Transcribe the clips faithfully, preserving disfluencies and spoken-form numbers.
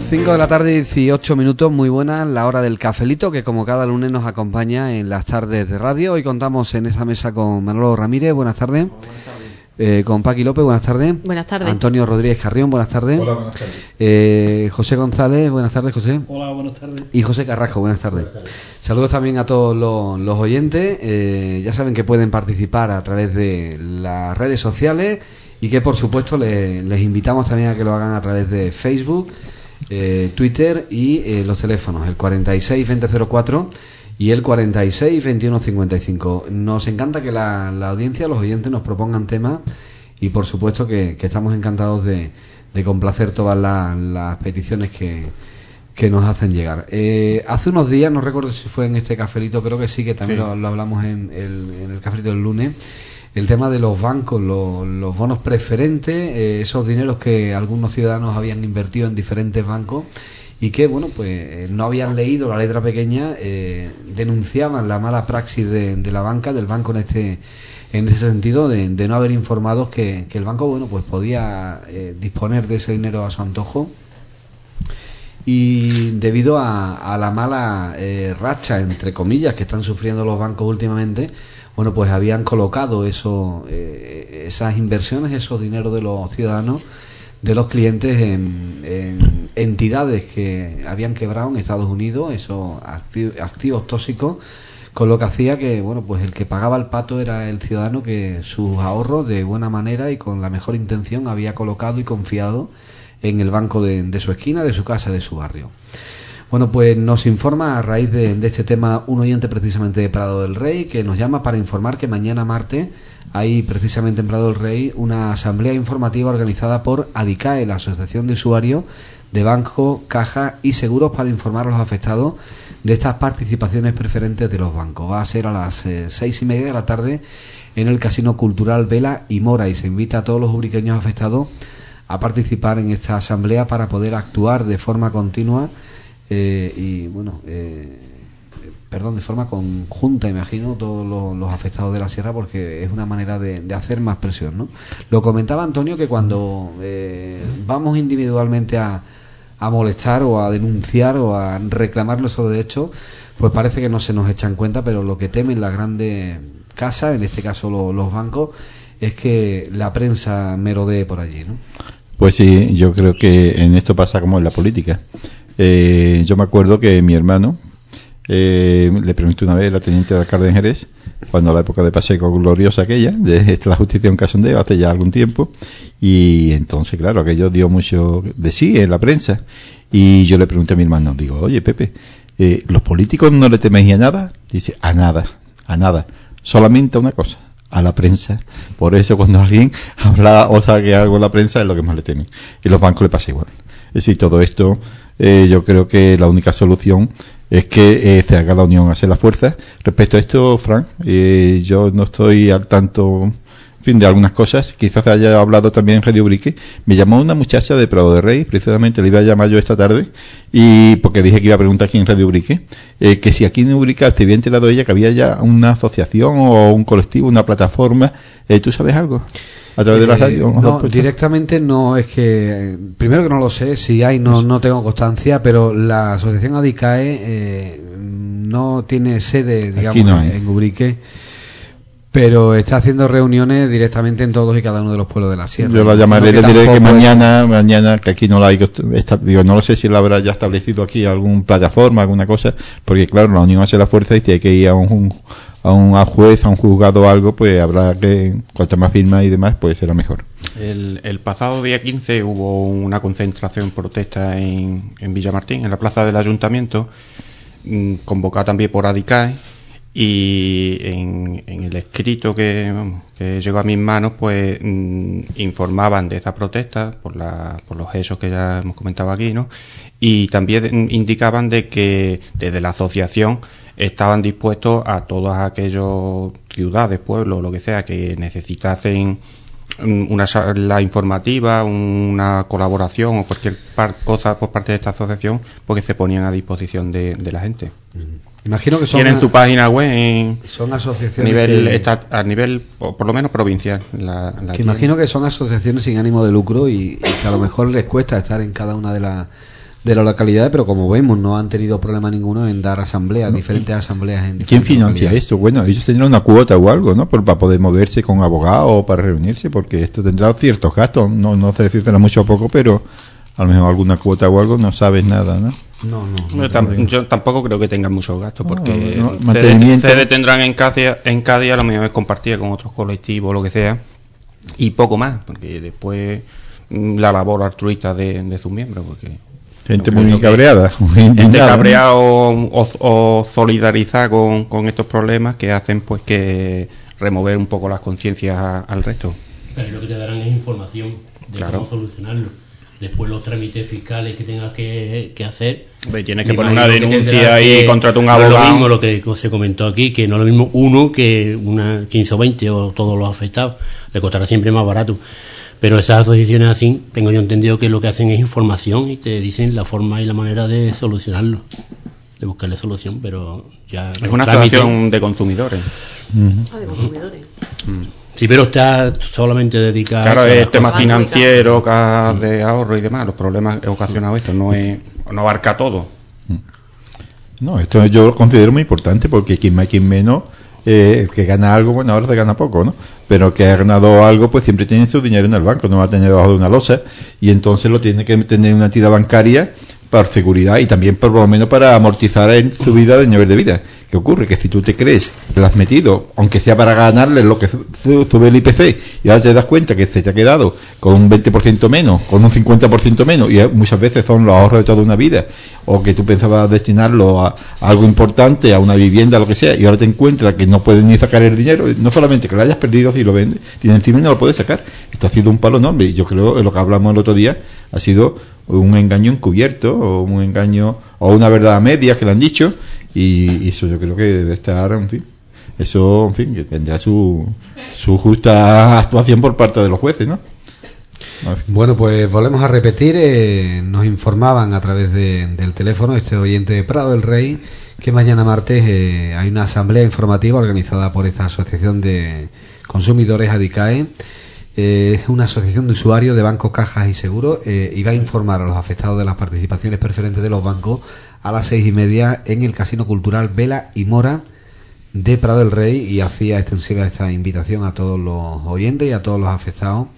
cinco de la tarde, dieciocho minutos, muy buenas, la hora del cafelito que como cada lunes nos acompaña en las tardes de radio. Hoy contamos en esa mesa con Manolo Ramírez, buenas tardes. Buenas tardes. Eh, con Paqui López, buenas tardes. Buenas tardes. Antonio Rodríguez Carrión, buenas tardes. Hola, buenas tardes. Eh, José González, buenas tardes, José. Hola, buenas tardes. Y José Carrasco, buenas tardes. Buenas tardes. Saludos también a todos los, los oyentes. Eh, ya saben que pueden participar a través de las redes sociales y que por supuesto les, les invitamos también a que lo hagan a través de Facebook, eh, Twitter y eh, los teléfonos, el cuarenta y seis veinte cero cuatro y el cuarenta y seis veintiuno cincuenta y cinco. Nos encanta que la, la audiencia, los oyentes nos propongan temas y por supuesto que, que estamos encantados de, de complacer todas las, las peticiones que, que nos hacen llegar. Eh, hace unos días, no recuerdo si fue en este cafelito, creo que sí, que también sí. Lo, lo hablamos en el, en el cafelito del lunes, el tema de los bancos, los, los bonos preferentes, eh, esos dineros que algunos ciudadanos habían invertido en diferentes bancos y que, bueno, pues eh, no habían leído la letra pequeña, eh, denunciaban la mala praxis de, de la banca, del banco en este en ese sentido, de, de no haber informado que, que el banco, bueno, pues podía eh, disponer de ese dinero a su antojo. Y debido a, a la mala eh, racha, entre comillas, que están sufriendo los bancos últimamente, bueno, pues habían colocado eso, eh, esas inversiones, esos dineros de los ciudadanos, de los clientes en, en entidades que habían quebrado en Estados Unidos, esos activos tóxicos, con lo que hacía que, bueno, pues el que pagaba el pato era el ciudadano que sus ahorros de buena manera y con la mejor intención había colocado y confiado en el banco de, de su esquina, de su casa, de su barrio. Bueno, pues nos informa a raíz de, de este tema un oyente precisamente de Prado del Rey que nos llama para informar que mañana martes hay precisamente en Prado del Rey una asamblea informativa organizada por ADICAE, la Asociación de Usuarios de Banco, Caja y Seguros, para informar a los afectados de estas participaciones preferentes de los bancos. Va a ser a las eh, seis y media de la tarde en el Casino Cultural Vela y Mora y se invita a todos los ubriqueños afectados a participar en esta asamblea para poder actuar de forma continua eh, y bueno eh, perdón de forma conjunta, imagino, todos los, los afectados de la sierra, porque es una manera de, de hacer más presión, ¿no? Lo comentaba Antonio que cuando eh, vamos individualmente a, a molestar o a denunciar o a reclamar nuestros derechos, pues parece que no se nos echa en cuenta, pero lo que temen las grandes casas, en este caso lo, los bancos, es que la prensa merodee por allí, ¿no? Pues sí, yo creo que en esto pasa como en la política. Eh, yo me acuerdo que mi hermano eh, le pregunté una vez a la teniente de alcalde de Jerez, cuando la época de Pacheco gloriosa aquella, de la justicia en Cachondeo, hace ya algún tiempo, y entonces, claro, aquello dio mucho de sí en la prensa, y yo le pregunté a mi hermano, digo, oye, Pepe, eh, ¿los políticos no le teméis a nada? Dice, a nada, a nada, solamente a una cosa, a la prensa. Por eso cuando alguien habla o saque algo en la prensa es lo que más le temen. Y los bancos le pasa igual. Es decir, todo esto, eh, yo creo que la única solución es que eh, se haga la unión, hacer la fuerza. Respecto a esto, Fran, eh, yo no estoy al tanto, en fin, de algunas cosas. Quizás haya hablado también en Radio Ubrique. Me llamó una muchacha de Prado de Rey, precisamente le iba a llamar yo esta tarde, y porque dije que iba a preguntar aquí en Radio Ubrique, eh, que si aquí en Ubrique te había enterado ella que había ya una asociación o un colectivo, una plataforma. Eh, ¿Tú sabes algo? ¿A través de la radio? Eh, no, directamente no, es que primero que no lo sé, si hay no, no tengo constancia, pero la asociación ADICAE eh, no tiene sede, digamos, no en Ubrique, pero está haciendo reuniones directamente en todos y cada uno de los pueblos de la sierra. Yo la llamaré, le diré que mañana, es... mañana, que aquí no la hay, está, digo, no lo sé si la habrá ya establecido aquí alguna plataforma, alguna cosa, porque claro, la unión hace la fuerza y si hay que ir a un, un a un juez, a un juzgado o algo, pues habrá que, cuanto más firmas y demás, pues será mejor. El, el pasado día quince hubo una concentración protesta en, en Villamartín, en la plaza del Ayuntamiento, mmm, convocada también por ADICAE, y en, en el escrito que, que llegó a mis manos, pues mmm, informaban de esa protesta por, la, por los hechos que ya hemos comentado aquí, ¿no? Y también indicaban de que desde la asociación estaban dispuestos a todas aquellas ciudades, pueblos, lo que sea, que necesitasen una sala informativa, una colaboración o cualquier par, cosa por parte de esta asociación, porque se ponían a disposición de, de la gente. Imagino que son tienen a, su página web en, son asociaciones a nivel que, esta, a nivel por, por lo menos provincial. La, la que imagino que son asociaciones sin ánimo de lucro y, y que a lo mejor les cuesta estar en cada una de las de la localidad, pero como vemos no han tenido problema ninguno en dar asambleas, no, diferentes asambleas en ¿Quién financia esto? Bueno, ellos tendrán una cuota o algo, ¿no? Por, para poder moverse con abogados o para reunirse, porque esto tendrá ciertos gastos, no, no sé si será mucho o poco, pero a lo mejor alguna cuota o algo, no sabes nada, ¿no? No, no. no yo, tam- yo tampoco creo que tengan muchos gastos, porque no, no, C D, mantenimiento. C D tendrán en Cádiz, en Cádiz a lo mejor es compartida con otros colectivos o lo que sea, y poco más, porque después mm, la labor altruista de, de sus miembros, porque gente no muy que- cabreada, muy gente indignada, ¿no? cabreada o, o, o solidarizada con, con estos problemas que hacen pues que remover un poco las conciencias a- al resto. Pero lo que te darán es información de Claro. cómo solucionarlo. Después los trámites fiscales que tengas que, que hacer. Hombre, tienes que me poner una imagino que denuncia tendrás y que- contratar un no es abogado. lo mismo lo que se comentó aquí, que no es lo mismo uno que una quince o veinte o todos los afectados. Le costará siempre más barato. Pero esas asociaciones así, tengo yo entendido que lo que hacen es información y te dicen la forma y la manera de solucionarlo. De buscarle solución, pero ya... Es una trámite- asociación de consumidores. Ah, de consumidores. Sí, pero está solamente dedicado Claro, a esas es tema cosas. financiero, cajas de ahorro y demás, los problemas ocasionados esto, no es, no abarca todo. No, esto yo lo considero muy importante porque quien más, quien menos, eh, el que gana algo, bueno, ahora se gana poco, ¿no? Pero el que ha ganado algo, pues siempre tiene su dinero en el banco, no va a tener debajo de una losa y entonces lo tiene que tener en una entidad bancaria por seguridad y también por lo menos para amortizar en su vida de nivel de vida. ¿Qué ocurre? Que si tú te crees que lo has metido, aunque sea para ganarle lo que su- sube el I P C, y ahora te das cuenta que se te ha quedado con un veinte por ciento menos, con un cincuenta por ciento menos, y muchas veces son los ahorros de toda una vida, o que tú pensabas destinarlo a, a algo importante, a una vivienda, lo que sea, y ahora te encuentras que no puedes ni sacar el dinero, no solamente que lo hayas perdido si lo vendes, tiene encima y no lo puedes sacar. Esto ha sido un palo enorme, y yo creo que lo que hablamos el otro día ha sido un engaño encubierto, o un engaño, o una verdad a medias que le han dicho, y, y eso yo creo que debe estar, en fin, eso, en fin, que tendrá su, su justa actuación por parte de los jueces, ¿no? En fin. Bueno, pues volvemos a repetir, eh, nos informaban a través de, del teléfono este oyente de Prado del Rey que mañana martes eh, hay una asamblea informativa organizada por esta asociación de consumidores ADICAE. Eh, es una asociación de usuarios de bancos, cajas y seguros, eh, y va a informar a los afectados de las participaciones preferentes de los bancos a las seis y media en el Casino Cultural Vela y Mora de Prado del Rey, y hacía extensiva esta invitación a todos los oyentes y a todos los afectados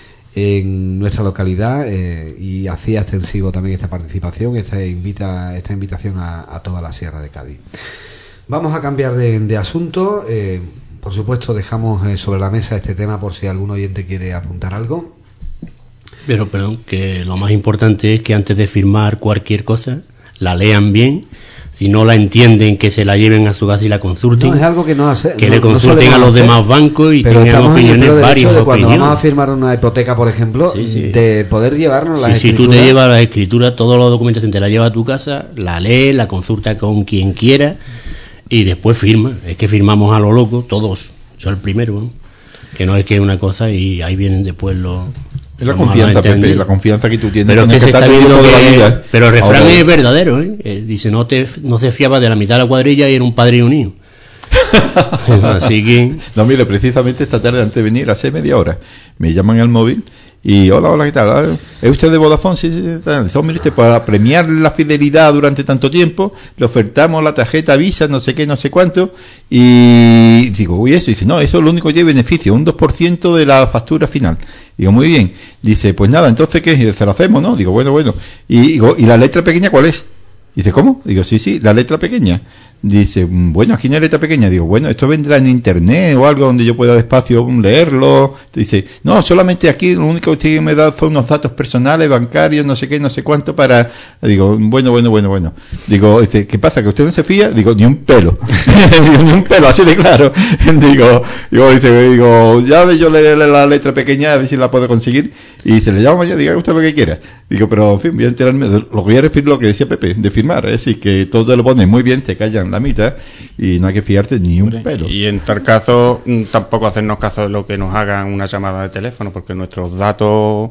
en nuestra localidad, eh, y hacía extensivo también esta participación, esta invita esta invitación a, a toda la Sierra de Cádiz. Vamos a cambiar de, de asunto. eh, Por supuesto, dejamos eh, sobre la mesa este tema por si algún oyente quiere apuntar algo. Pero, perdón, que lo más importante es que antes de firmar cualquier cosa, la lean bien. Si no la entienden, que se la lleven a su casa y la consulten. No, es algo que no hace, que no, le no consulten solemos a los hacer, demás bancos y pero tengan estamos en el opiniones puro derecho varias de cuando opiniones. vamos a firmar una hipoteca, por ejemplo, Sí, sí. de poder llevarnos las Sí, si tú escrituras. te llevas las escrituras, toda la documentación te la llevas a tu casa, la lees, la consulta con quien quiera y después firma. Es que firmamos a lo loco, todos. Yo el primero, ¿no? Que no es que una cosa y ahí vienen después los... Es la los confianza, malos Pepe, entendidos. la confianza que tú tienes. Pero con es el que se está está viendo viviendo toda la que... vida. Pero el refrán Ahora- es verdadero, ¿eh? Eh, Dice, no te no se fiaba de la mitad de la cuadrilla y era un padre y un hijo. Así que... No, mire, precisamente esta tarde antes de venir, hace media hora, me llaman al móvil y hola, hola, ¿qué tal? Ah, ¿es usted de Vodafone? Sí, sí, tal. Dice, oh, mire usted, para premiar la fidelidad durante tanto tiempo, le ofertamos la tarjeta Visa, no sé qué, no sé cuánto, y digo, uy, eso, dice, no, eso es lo único que tiene beneficio, un dos por ciento de la factura final. Digo, muy bien. Dice, pues nada, entonces, ¿qué? Dice, se lo hacemos, ¿no? Digo, bueno, bueno. Y digo, ¿y la letra pequeña cuál es? Dice, ¿cómo? Digo, sí, sí, la letra pequeña. Dice, bueno, aquí no hay letra pequeña. Digo, bueno, esto vendrá en internet o algo donde yo pueda despacio leerlo. Dice, no, solamente aquí lo único que usted me da son unos datos personales, bancarios, no sé qué, no sé cuánto para... Digo, bueno, bueno, bueno, bueno. Digo, dice, ¿qué pasa? ¿Que usted no se fía? Digo, ni un pelo. Digo, ni un pelo, así de claro. Digo, digo, dice, digo, ya de yo leerle la letra pequeña a ver si la puedo conseguir. Y se le llama ya, diga usted lo que quiera. Digo, pero en fin, voy a enterarme. Lo voy a referir lo que decía Pepe, de firmar. Es decir, que todo te lo pones muy bien, te callan la mitad y no hay que fiarte ni un pelo. Y en tal caso, mm, tampoco hacernos caso de lo que nos hagan una llamada de teléfono, porque nuestros datos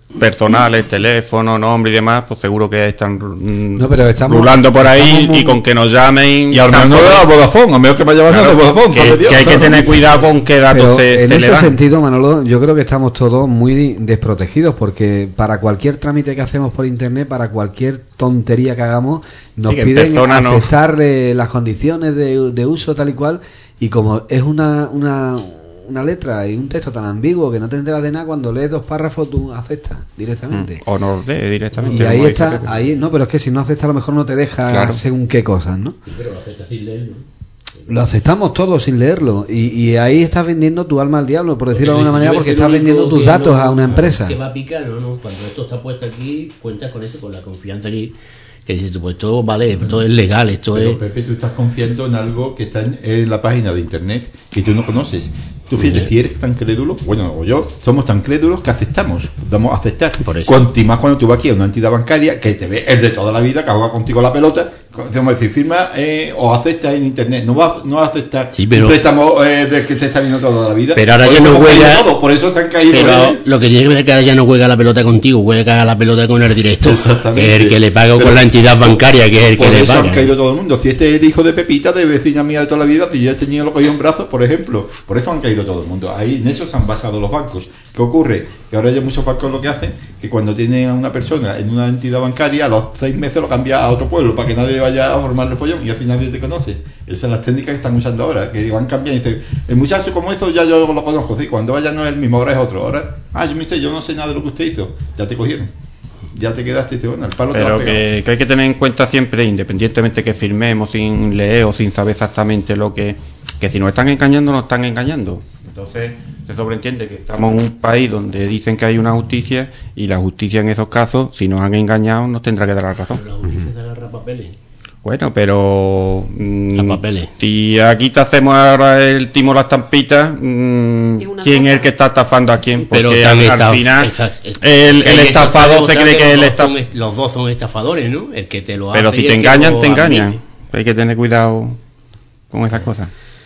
personales, teléfono, nombre y demás, pues seguro que están mm, no, pero estamos, rulando por ahí estamos muy... y con que nos llamen. Y al menos de la Vodafone, a menos que me haya llamado de Vodafone. Que, que hay que tener cuidado con qué datos pero se, en se ese le dan. sentido, Manolo, yo creo que estamos todos muy desprotegidos, porque para cualquier trámite que hacemos por internet, para cualquier tontería que hagamos, nos Sí, piden no. aceptar eh, las condiciones de, de uso tal y cual, y como es una, una una letra y un texto tan ambiguo que no te enteras de nada, cuando lees dos párrafos tú aceptas directamente. Mm, o no lees directamente. Y ahí como está, dice, ahí no, pero es que si no aceptas a lo mejor no te deja Claro. según qué cosas, ¿no? Sí, pero lo aceptas sin leerlo. Lo aceptamos todos sin leerlo, y, y ahí estás vendiendo tu alma al diablo, por decirlo de alguna manera, porque estás vendiendo tus datos a una empresa. Que va a picar, no, no, cuando esto está puesto aquí, cuentas con eso, con la confianza aquí, que dices tú, pues esto vale, esto es legal, esto Pero, es... Pepe, tú estás confiando en algo que está en, en la página de internet que tú no conoces. Tú fíjate, si eres tan crédulo, bueno, o yo, somos tan crédulos que aceptamos, vamos a aceptar. Por eso. Cuanto más cuando tú vas aquí a una entidad bancaria que te ve el de toda la vida, que juega contigo la pelota, vamos a decir, firma eh, o acepta en internet, no va, no va a aceptar Sí, pero- un préstamo eh, del que te está viendo toda la vida. Pero ahora Por ya eso no hemos caído juega- todos, por eso se han caído. Pero eh. lo que tiene que ver es que ahora ya no juega la pelota contigo, juega la pelota con el director, Exactamente. que es el que le paga Pero- con la entidad bancaria, que es el Por que le eso paga. han caído todo el mundo. Si este es el hijo de Pepita, de vecina mía de toda la vida, si yo este niño lo cogía en brazos, por ejemplo, por eso han caído todo el mundo. Ahí en eso se han basado los bancos. ¿Qué ocurre? Que ahora ya muchos bancos lo que hacen, que cuando tienen a una persona en una entidad bancaria, a los seis meses lo cambia a otro pueblo para que nadie vaya a formarle follón y así nadie te conoce. Esas son las técnicas que están usando ahora, que van cambiando y dicen, el muchacho como eso ya yo lo conozco, sí, cuando vaya no es el mismo, ahora es otro. Ahora, ah, yo me sé, yo no sé nada de lo que usted hizo, ya te cogieron. Ya te quedaste y te bueno, el palo te lo Pero has pegado. que, que hay que tener en cuenta siempre, independientemente que firmemos sin leer o sin saber exactamente lo que... Que si nos están engañando, nos están engañando. Entonces se sobreentiende que estamos en un país donde dicen que hay una justicia y la justicia en esos casos, si nos han engañado, nos tendrá que dar la razón. La justicia se agarra papeles. Bueno, pero... mm, A papeles. Si aquí te hacemos ahora el timo las tampitas, mm, Y una ¿quién es el copa. que está estafando a quién? Porque Pero al, están al estaf- final esa- el, el que estafado esto se está cree que el demostrado estafado... que los dos son- Los dos son estafadores, ¿no? El que te lo Pero hace si y te el que engañan, lo te engañan. admite. Hay que tener cuidado con esas cosas.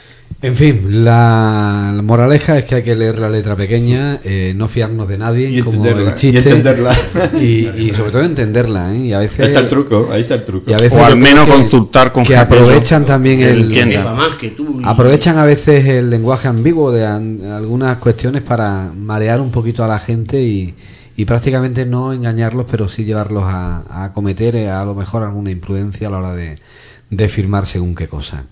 En fin, la, la moraleja es que hay que leer la letra pequeña, eh, no fiarnos de nadie, Y como entenderla, el chiste, y entenderla. y, y sobre todo entenderla, ¿eh? Y a veces, Ahí está el truco, ahí está el truco. y a veces O al yo creo menos que- consultar con que gente aprovechan también que el entienda. Sepa más que tú. y- aprovechan a veces el lenguaje ambiguo de an- algunas cuestiones para marear un poquito a la gente y, y prácticamente no engañarlos, pero sí llevarlos a, a cometer eh, a lo mejor alguna imprudencia a la hora de, de firmar según qué cosa.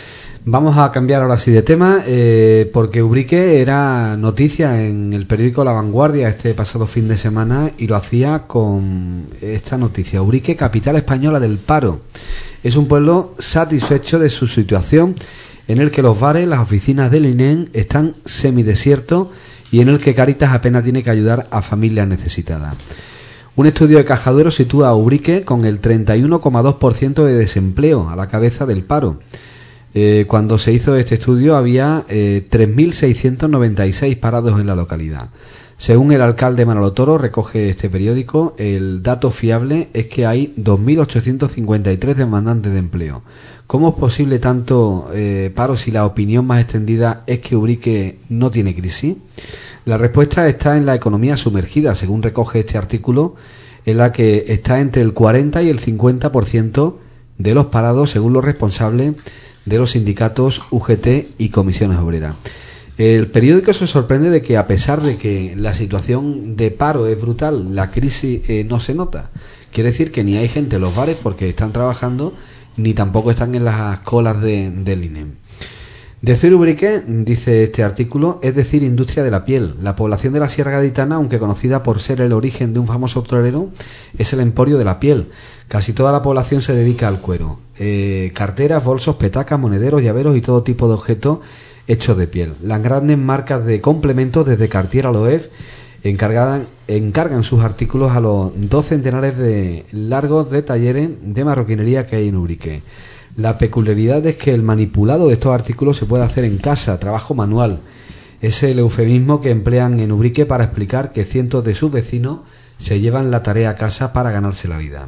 Vamos a cambiar ahora sí de tema, eh, porque Ubrique era noticia en el periódico La Vanguardia este pasado fin de semana y lo hacía con esta noticia. Ubrique, capital española del paro. Es un pueblo satisfecho de su situación, en el que los bares, las oficinas del I N E M están semidesiertos y en el que Cáritas apenas tiene que ayudar a familias necesitadas. Un estudio de Cajaduero sitúa a Ubrique con el treinta y uno coma dos por ciento de desempleo, a la cabeza del paro. Eh, cuando se hizo este estudio había eh, tres mil seiscientos noventa y seis parados en la localidad. Según el alcalde Manolo Toro, recoge este periódico, el dato fiable es que hay dos mil ochocientos cincuenta y tres demandantes de empleo. ¿Cómo es posible tanto eh, paro si la opinión más extendida es que Ubrique no tiene crisis? La respuesta está en la economía sumergida, según recoge este artículo, en la que está entre el cuarenta y el cincuenta por ciento de los parados, según los responsables de los sindicatos U G T y comisiones obreras. El periódico se sorprende de que, a pesar de que la situación de paro es brutal, la crisis eh, no se nota. Quiere decir que ni hay gente en los bares porque están trabajando, ni tampoco están en las colas de, del I N E M. Decir Ubrique, dice este artículo, es decir industria de la piel. La población de la Sierra Gaditana, aunque conocida por ser el origen de un famoso torero, es el emporio de la piel. Casi toda la población se dedica al cuero. Eh, carteras, bolsos, petacas, monederos, llaveros y todo tipo de objetos hechos de piel. Las grandes marcas de complementos, desde Cartier a Loewe, encargan, encargan sus artículos a los dos centenares de largos de talleres de marroquinería que hay en Ubrique. La peculiaridad es que el manipulado de estos artículos se puede hacer en casa, trabajo manual. Es el eufemismo que emplean en Ubrique para explicar que cientos de sus vecinos se llevan la tarea a casa para ganarse la vida.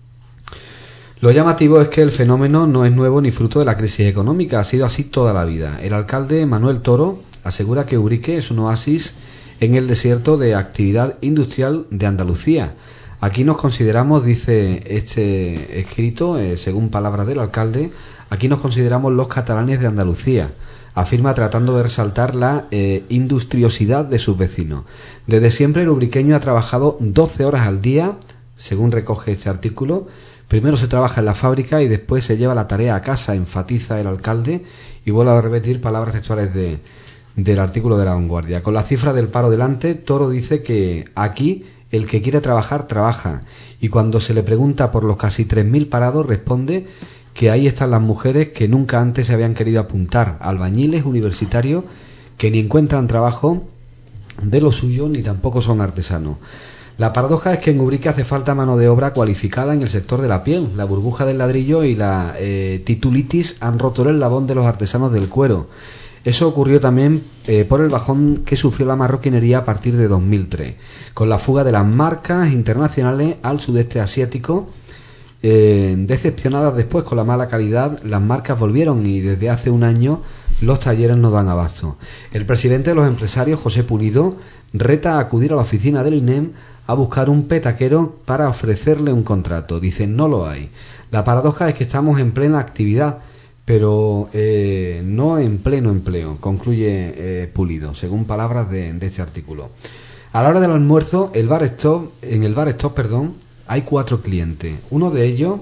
Lo llamativo es que el fenómeno no es nuevo ni fruto de la crisis económica, ha sido así toda la vida. El alcalde Manuel Toro asegura que Ubrique es un oasis en el desierto de actividad industrial de Andalucía. Aquí nos consideramos, dice este escrito, eh, según palabras del alcalde, aquí nos consideramos los catalanes de Andalucía, afirma tratando de resaltar la eh, industriosidad de sus vecinos. Desde siempre el ubriqueño ha trabajado doce horas al día, según recoge este artículo. Primero se trabaja en la fábrica y después se lleva la tarea a casa, enfatiza el alcalde, y vuelve a repetir palabras textuales de, del artículo de La Vanguardia. Con la cifra del paro delante, Toro dice que aquí el que quiere trabajar, trabaja. Y cuando se le pregunta por los casi tres mil parados, responde que ahí están las mujeres que nunca antes se habían querido apuntar, albañiles, universitarios, que ni encuentran trabajo de lo suyo ni tampoco son artesanos. La paradoja es que en Ubrique hace falta mano de obra cualificada en el sector de la piel. La burbuja del ladrillo y la eh, titulitis han roto el eslabón de los artesanos del cuero. Eso ocurrió también eh, por el bajón que sufrió la marroquinería a partir de dos mil tres, con la fuga de las marcas internacionales al sudeste asiático. Eh, decepcionadas después con la mala calidad, las marcas volvieron y desde hace un año los talleres no dan abasto. El presidente de los empresarios, José Pulido, reta a acudir a la oficina del I N E M a buscar un petaquero para ofrecerle un contrato. Dicen, no lo hay. La paradoja es que estamos en plena actividad, pero eh, no en pleno empleo, concluye eh, Pulido, según palabras de, de este artículo. A la hora del almuerzo, el bar stop, en el bar stop, perdón, hay cuatro clientes. Uno de ellos,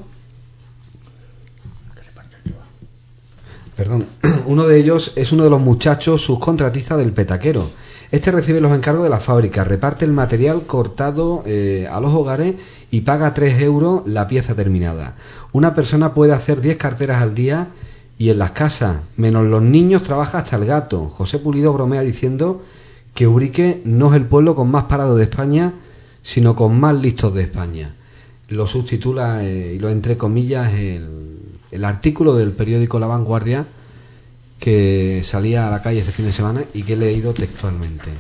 perdón, uno de ellos es uno de los muchachos subcontratistas del petaquero. Este recibe los encargos de la fábrica, reparte el material cortado eh, a los hogares y paga tres euros la pieza terminada. Una persona puede hacer diez carteras al día y en las casas, menos los niños, trabaja hasta el gato. José Pulido bromea diciendo que Ubrique no es el pueblo con más parados de España, sino con más listos de España. Lo subtitula eh, y lo entre comillas el, el artículo del periódico La Vanguardia, que salía a la calle este fin de semana y que he leído textualmente.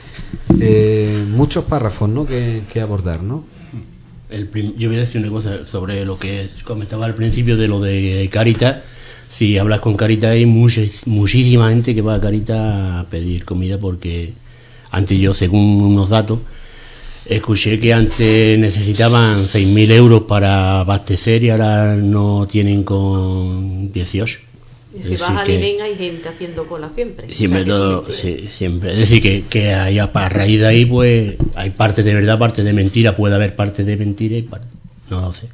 Eh, muchos párrafos, ¿no?, que, que abordar, ¿no? El prim- yo voy a decir una cosa sobre lo que comentaba al principio de lo de Caritas. Si hablas con Caritas hay muchis, muchísima gente que va a Caritas a pedir comida, porque antes yo, según unos datos, escuché que antes necesitaban seis mil euros para abastecer y ahora no tienen con dieciocho. Y si vas al I N E M hay gente haciendo cola siempre. Siempre, o sea, todo, que sí, siempre. Es decir, que, que hay, a raíz de ahí, pues, hay parte de verdad, parte de mentira. Puede haber parte de mentira y parte. No lo sé.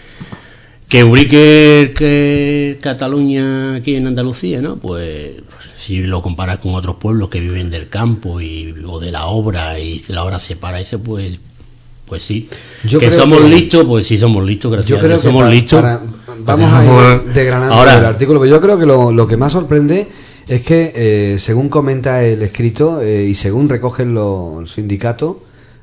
Que Ubrique, que Cataluña aquí en Andalucía, ¿no? Pues, si lo comparas con otros pueblos que viven del campo y, o de la obra, y la obra se para ese, pues, pues sí. Yo que creo somos que, listos, pues sí somos listos, gracias yo a creo Dios. que Somos para, listos. para, vamos a ir desgranando ahora el artículo, pero yo creo que lo, lo que más sorprende es que, eh, según comenta el escrito eh, y según recogen los sindicatos,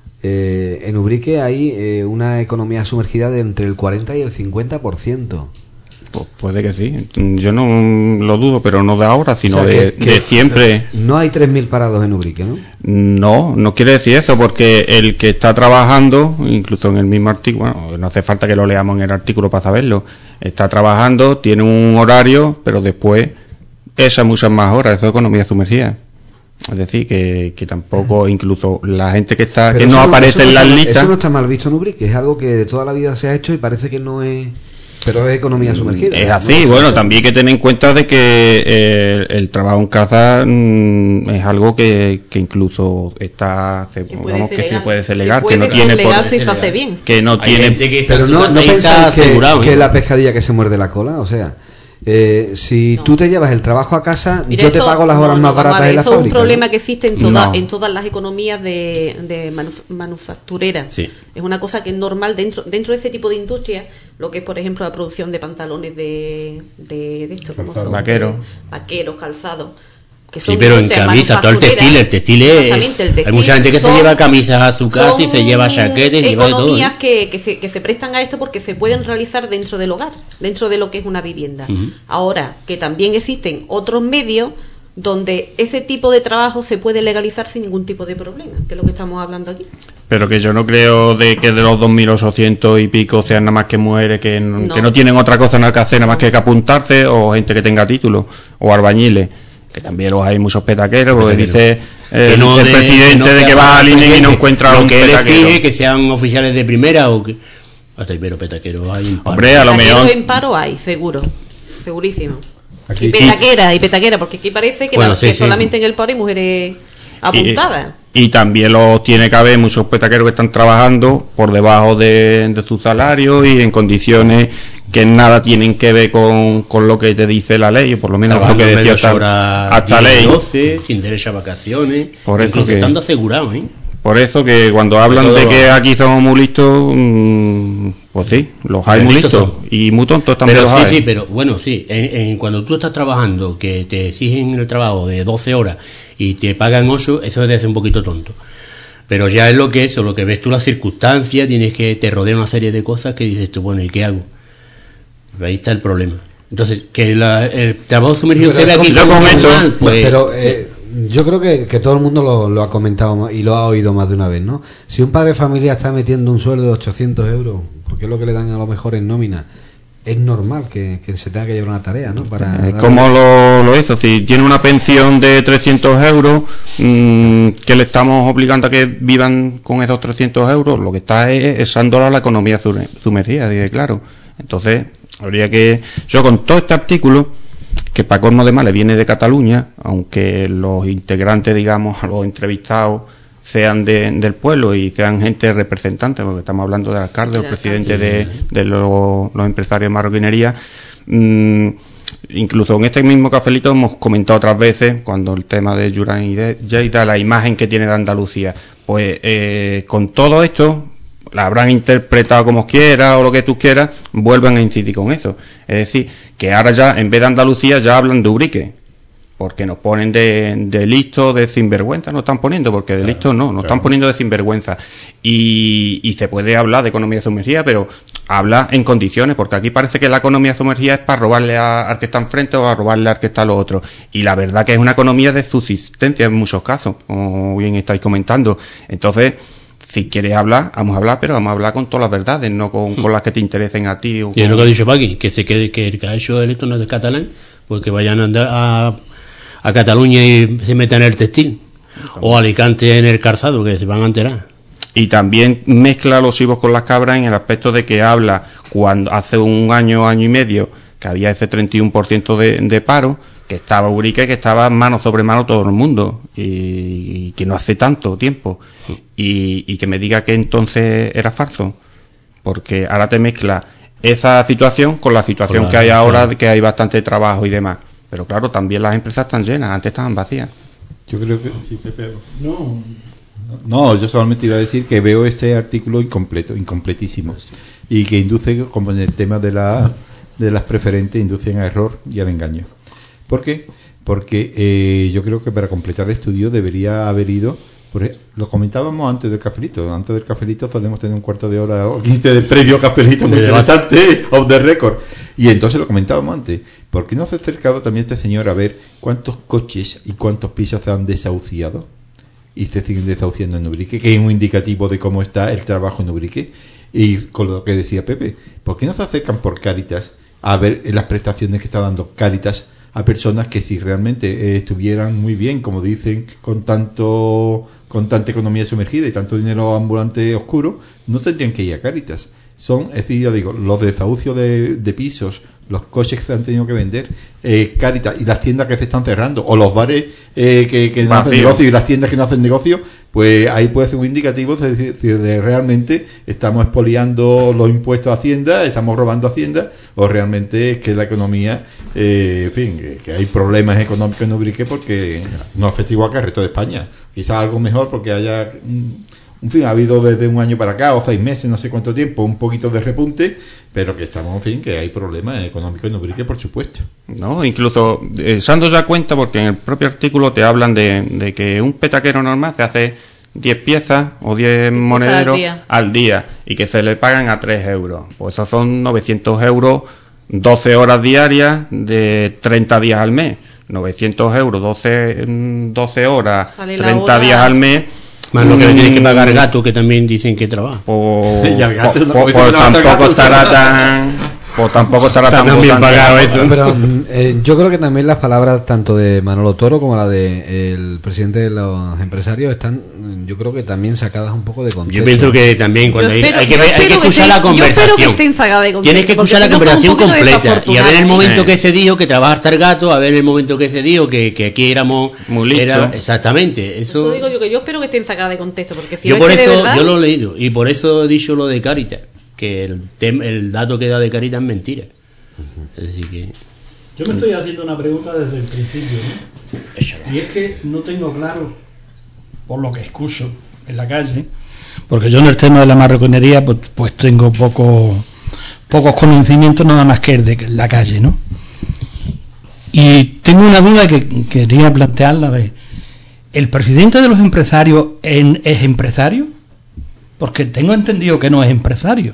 eh, en Ubrique hay eh, una economía sumergida de entre el cuarenta y el cincuenta por ciento. Pues puede que sí. Yo no lo dudo, pero no de ahora, sino O sea, de, que, que de siempre. No hay tres mil parados en Ubrique, ¿no? No, no quiere decir eso, porque el que está trabajando, incluso en el mismo artículo, bueno, no hace falta que lo leamos en el artículo para saberlo, está trabajando, tiene un horario, pero después esas muchas más horas, eso es economía sumergida. Es decir, que, que tampoco, incluso la gente que está, Pero que no, no aparece no en las está, listas. Eso no está mal visto en Ubrique, es algo que de toda la vida se ha hecho y parece que no es... Pero es economía sumergida. Es así, ¿no? bueno, también hay que tener en cuenta de que eh, el trabajo en casa mmm, es algo que, que incluso está, se, Que puede vamos, ser que se legal. puede ser Que legal, que, puede no ser tiene legal por- si se hace bien. que no Hay tiene, gente que está Pero en no, su no casa y está pensáis que, asegurado, que ¿eh? la pescadilla que se muerde la cola, o sea, eh, si No. tú te llevas el trabajo a casa, Mira, yo te eso- pago las horas no, no, más vamos a baratas ver, en la eso es un fábrica. problema ¿no? que existe en, toda, No. en todas las economías de, de manuf- manufactureras. Sí. Es una cosa que es normal dentro dentro de ese tipo de industria, lo que es, por ejemplo, la producción de pantalones de, de, de esto, ¿cómo son? Vaqueros. Vaqueros, calzados. Que Sí, son pero en industrias camisa, todo el textil, el textil es... Exactamente, el Hay textil mucha gente que se son- lleva camisas a su casa y se son lleva chaquetes y lleva de todo, economías ¿eh? que, que, se, que se prestan a esto porque se pueden realizar dentro del hogar, dentro de lo que es una vivienda. Ujú. Ahora, que también existen otros medios donde ese tipo de trabajo se puede legalizar sin ningún tipo de problema, que es lo que estamos hablando aquí. pero que yo no creo de que de los dos mil ochocientos y pico sean nada más que mujeres que no, No. que no tienen otra cosa nada que hacer nada más que, que apuntarse, o gente que tenga títulos, o albañiles. que también los hay muchos petaqueros, porque dice que el, no el de, presidente no de que va al I N E y no encuentra lo un que él petaquero. exige que sean oficiales de primera o que hasta pero petaqueros hay en paro. Hombre, a lo Petaqueros mejor en paro hay, seguro, segurísimo. Aquí y sí. petaquera, y petaquera, porque aquí parece que, Bueno, la- sí, que sí. solamente en el paro hay mujeres apuntadas. Y, y también los tiene que haber muchos petaqueros que están trabajando por debajo de, de su salario y en condiciones que nada tienen que ver con, con lo que te dice la ley, o por lo menos lo Trabajando que decía menos hasta, horas, hasta diez, ley. doce, sin derecho a vacaciones, Por eso incluso que- estando asegurado, ¿eh? Por eso que cuando hablan todo de lo- que aquí somos muy listos, mmm, pues sí, los hay muy Listos listos. son. Y muy tontos también Pero los sí, hay. sí, pero bueno, sí, en, en- cuando tú estás trabajando, que te exigen el trabajo de doce horas y te pagan ocho, eso debe ser un poquito tonto. Pero ya es lo que es, o lo que ves tú, las circunstancias, tienes que, te rodea una serie de cosas que dices tú, bueno, ¿y qué hago? Ahí está el problema. Entonces, que la- el trabajo sumergido Pero se ve aquí yo como comento- normal, pues, pero eh, yo creo que, que todo el mundo lo, lo ha comentado ma- y lo ha oído más de una vez, ¿no? Si un padre de familia está metiendo un sueldo de ochocientos euros, porque es lo que le dan a lo mejor en nómina, es normal que, que se tenga que llevar una tarea, ¿no? Para Eh, darle- ¿Cómo lo, lo hizo? Si tiene una pensión de trescientos euros, mmm, que le estamos obligando a que vivan con esos trescientos euros, lo que está es echándola a la economía sume- sumergida, dice, claro. Entonces, habría que... Yo con todo este artículo, que para colmo de males viene de Cataluña, aunque los integrantes, digamos, los entrevistados sean de, del pueblo y sean gente representante, porque estamos hablando del alcalde, el Del presidente de, de los, los empresarios de marroquinería. mm, incluso en este mismo cafelito hemos comentado otras veces, cuando el tema de Juran y de Lleida, la imagen que tiene de Andalucía, pues eh, con todo esto la habrán interpretado como quiera o lo que tú quieras, vuelvan a incidir con eso. Es decir, que ahora ya en vez de Andalucía ya hablan de Ubrique, porque nos ponen de, de listo, de sinvergüenza, nos están poniendo, porque de listo no, nos están poniendo de sinvergüenza. Y, y se puede hablar de economía sumergida, pero habla en condiciones, porque aquí parece que la economía sumergida es para robarle a- al que está enfrente o a robarle al que está a lo otro. Y la verdad que es una economía de subsistencia en muchos casos, como bien estáis comentando. Entonces, si quieres hablar, vamos a hablar, pero vamos a hablar con todas las verdades, no con, con las que te interesen a ti. O y es con- lo que ha dicho Paqui, que se quede, que el que ha hecho esto no es de catalán, pues que vayan a, andar a, a Cataluña y se metan en el textil, o Alicante en el calzado, que se van a enterar. Y también mezcla los higos con las cabras en el aspecto de que habla cuando hace un año, año y medio, que había ese treinta y uno por ciento de, de paro, que estaba Ubrique, que estaba mano sobre mano todo el mundo, y, y que no hace tanto tiempo, y, y que me diga que entonces era falso, porque ahora te mezcla esa situación con la situación Con la- que hay ahora, claro. de que hay bastante trabajo y demás. Pero claro, también las empresas están llenas, antes estaban vacías. Yo creo que sí, Pepe. No, no, yo solamente iba a decir que veo este artículo incompleto, incompletísimo, y que induce, como en el tema de la de las preferentes, inducen a error y al engaño. ¿Por qué? Porque eh, yo creo que para completar el estudio debería haber ido, por ej- lo comentábamos antes del cafelito, antes del cafelito solemos tener un cuarto de hora o quince del previo cafelito muy De debate. interesante, off the record, y entonces lo comentábamos antes, ¿por qué no se ha acercado también este señor a ver cuántos coches y cuántos pisos se han desahuciado y se siguen desahuciando en Ubrique, que es un indicativo de cómo está el trabajo en Ubrique? Y con lo que decía Pepe, ¿por qué no se acercan por Cáritas a ver las prestaciones que está dando Cáritas a personas que si realmente eh, estuvieran muy bien, como dicen, con tanto con tanta economía sumergida y tanto dinero ambulante oscuro, no tendrían que ir a Cáritas? Son, es decir, yo digo, los desahucios de, de pisos, los coches que se han tenido que vender, eh, Cáritas y las tiendas que se están cerrando, o los bares eh, que, que no hacen Vacío. negocio y las tiendas que no hacen negocio, pues ahí puede ser un indicativo de si si de realmente estamos expoliando los impuestos a Hacienda, estamos robando Hacienda, o realmente es que la economía, eh, en fin, que, que hay problemas económicos en Ubrique porque no afecta igual que el resto de España. Quizás algo mejor porque haya, mm, en fin, ha habido desde un año para acá, o seis meses, no sé cuánto tiempo, un poquito de repunte, pero que estamos, en fin, que hay problemas económicos en Ubrique, por supuesto. No, incluso eh, echando ya cuenta, porque en el propio artículo te hablan de, de que un petaquero normal se hace diez piezas o diez monederos al día. al día y que se le pagan a tres euros. Pues esos son novecientos euros, doce horas diarias de treinta días al mes. novecientos euros, doce, mm, doce horas, Sale la treinta hora. días al mes. Más lo que le tienen que mm, pagar gato, que también dicen que trabaja. Pues, Y al gato pues- no, pues- hoy pues no le mata al tampoco gato. estará tan pues tampoco estará Está tan bien votante. pagado eso. Pero eh, yo creo que también las palabras tanto de Manolo Toro como la de el presidente de los empresarios están, yo creo que también sacadas un poco de contexto. Yo pienso que también cuando Yo hay, espero- hay que, yo ver- hay que espero que escuchar esté- la yo espero que conversación. estén sacadas de contexto, Tienes que escuchar porque la si no fue un conversación poquito completa y a ver el desafortunado. momento Eh. que se dijo que trabaja hasta el gato, a ver el momento que se dijo que, que aquí éramos Muy listo. era- exactamente. Eso, Eso digo yo, que yo espero que estén sacadas de contexto, porque si yo no por es que de eso verdad... yo lo he leído y por eso he dicho lo de Caritas, que el tem- el dato que da de Caritas es mentira. Es decir que Yo me estoy haciendo una pregunta desde el principio, ¿no? échalo. Y es que no tengo claro, por lo que escucho en la calle, porque yo en el tema de la marroquinería pues, pues tengo poco, pocos conocimientos nada más que el de la calle, ¿no? Y tengo una duda que quería plantearla. A ver, ¿el presidente de los empresarios en- es empresario? Porque tengo entendido que no es empresario.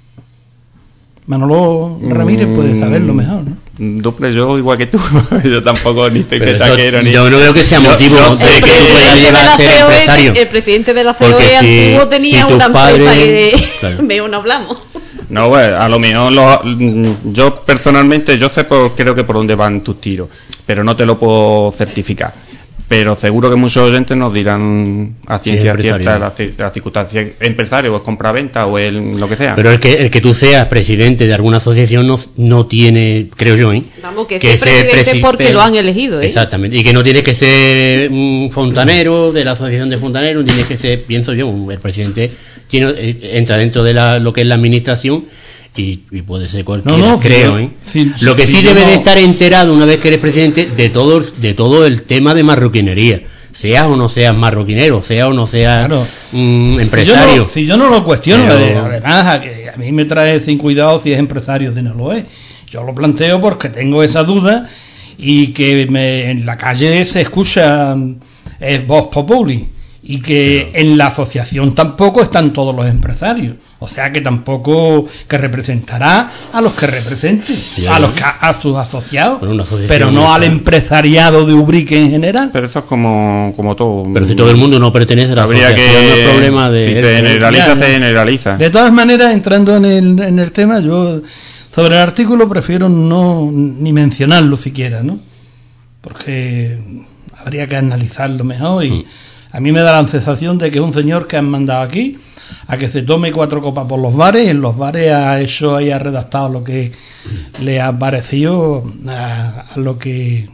Manolo Ramírez puede saberlo mejor, ¿no? Duple, yo igual que tú, yo tampoco ni estoy Pero eso- petaquero ni... yo no veo que sea Yo- motivo yo- de El que tú puedas presidente, de llegar la a ser C O E, empresario. el presidente de la C O E Porque si- antiguo tenía si tus una empresa padres- y de... Claro. Mejor no hablamos. No, bueno, a lo mejor lo- yo personalmente, yo sé por, creo que por dónde van tus tiros, pero no te lo puedo certificar. Pero seguro que muchos oyentes nos dirán a ciencia empresario. cierta las ci- las circunstancias. Empresario, o es compraventa, o el, lo que sea. Pero el que, el que tú seas presidente de alguna asociación no, no tiene, creo yo, ¿eh? Vamos, que que sea presidente presi- porque lo han elegido, ¿eh? Exactamente. Y que no tienes que ser un fontanero de la asociación de fontaneros, tienes que ser, pienso yo, un- el presidente tiene, eh, entra dentro de la, lo que es la administración y, y puede ser cualquiera, No, no, creo, sí, ¿eh? sí, lo que sí, sí yo debe no- de estar enterado una vez que eres presidente de todo, de todo el tema de marroquinería. Seas o no seas marroquinero, seas o no seas Claro. mm, Si empresario. yo no, si yo no lo cuestiono, Pero- eh, además a, que a mí me trae sin cuidado si es empresario o si no lo es. Yo lo planteo porque tengo esa duda y que me- en la calle se escucha eh, voz populi y que en la asociación tampoco están todos los empresarios. O sea que tampoco que representará a los que represente, Sí, a ¿no? los que, a sus asociados, Bueno, una asociación pero no al está- empresariado de Ubrique en general. Pero eso es como, como todo. Pero si todo el mundo no pertenece a la Habría asociación, que... no es problema de... Si se generaliza, Ya, ya. se generaliza. De todas maneras, entrando en el, en el tema, yo sobre el artículo prefiero no ni mencionarlo siquiera, ¿no? Porque habría que analizarlo mejor y a mí me da la sensación de que es un señor que han mandado aquí a que se tome cuatro copas por los bares y en los bares ha hecho y ha redactado lo que le ha parecido a, a lo que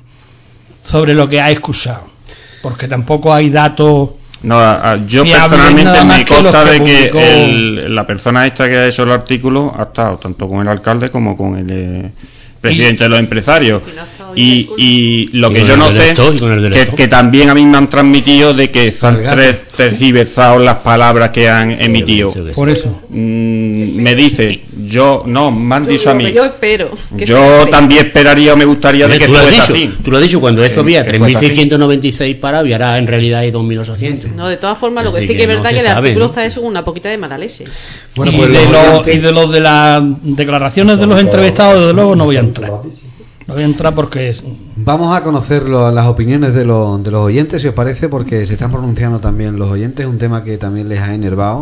sobre lo que ha escuchado, porque tampoco hay datos. No, a- a- yo Fiable, personalmente nada más me que los consta que de que publicó- el- la persona esta que ha hecho el artículo ha estado tanto con el alcalde como con el eh, presidente de los empresarios. Si no ha estado Y, bien, y lo Y que con yo el no del sé, Estado, y con el del que, Estado. que también a mí me han transmitido de que se han Al gato. tres- tergiversado las palabras que han emitido. pienso que sí. Por eso. Mm, me dice, yo, no, me han Yo dicho a digo mí. que yo espero. que Yo sea así. también esperaría o me gustaría de que tú, lo has fuese dicho, así. tú lo has dicho, cuando eso había que tres fuese mil así. seiscientos noventa y seis parados y ahora en realidad hay dos mil ochocientos. No, de todas formas, lo que Así sí que es que no verdad se que el sabe, artículo ¿no? está eso con una poquita de mala leche. Bueno, y, pues de los los, oyentes- y de los de las declaraciones de los entrevistados, desde luego no voy a entrar. No voy a entrar porque es- Vamos a conocer lo- las opiniones de, los de los oyentes, si os parece, porque se están pronunciando también los oyentes, un tema que también les ha enervado.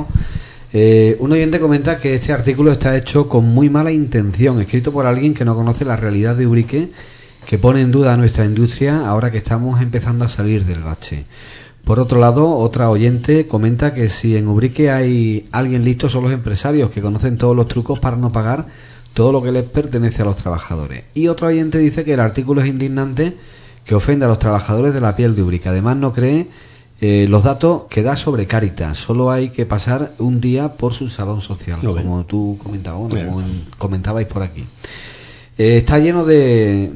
Eh, un oyente comenta que este artículo está hecho con muy mala intención, escrito por alguien que no conoce la realidad de Ubrique, que pone en duda a nuestra industria ahora que estamos empezando a salir del bache. Por otro lado, otra oyente comenta que si en Ubrique hay alguien listo son los empresarios, que conocen todos los trucos para no pagar todo lo que les pertenece a los trabajadores. Y otro oyente dice que el artículo es indignante, que ofende a los trabajadores de la piel de Ubrique. Además no cree eh, los datos que da sobre Cáritas. Solo hay que pasar un día por su salón social, No, como tú comentabas, bueno, Claro. como en- comentabais por aquí. Eh, está lleno de...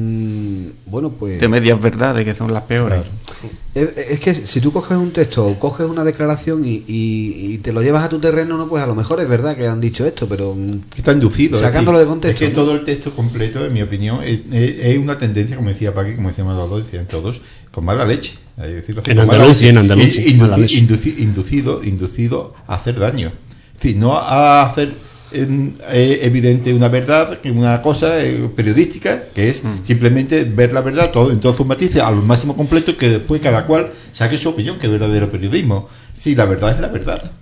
mm, bueno, pues... De medias verdades que son las peores. Es, es que si tú coges un texto o coges una declaración y, y, y te lo llevas a tu terreno, no, pues a lo mejor es verdad que han dicho esto, pero mm, Que está inducido. es Sacándolo decir, de contexto, Es que ¿no? todo el texto completo, en mi opinión, es, es- es una tendencia, como decía Paqui, como decía Manolo, decían todos, con mala leche. hay que decirlo así, En con mala Andalucía, leche. en Andalucía, Y- mala induci- leche. induci- inducido, inducido a hacer daño. Es decir, no a hacer en- eh, evidente una verdad, que una cosa eh, periodística, que es simplemente ver la verdad todo en todos sus matices al máximo completo, y que después cada cual saque su opinión, que es verdadero periodismo. Sí, la verdad es la verdad.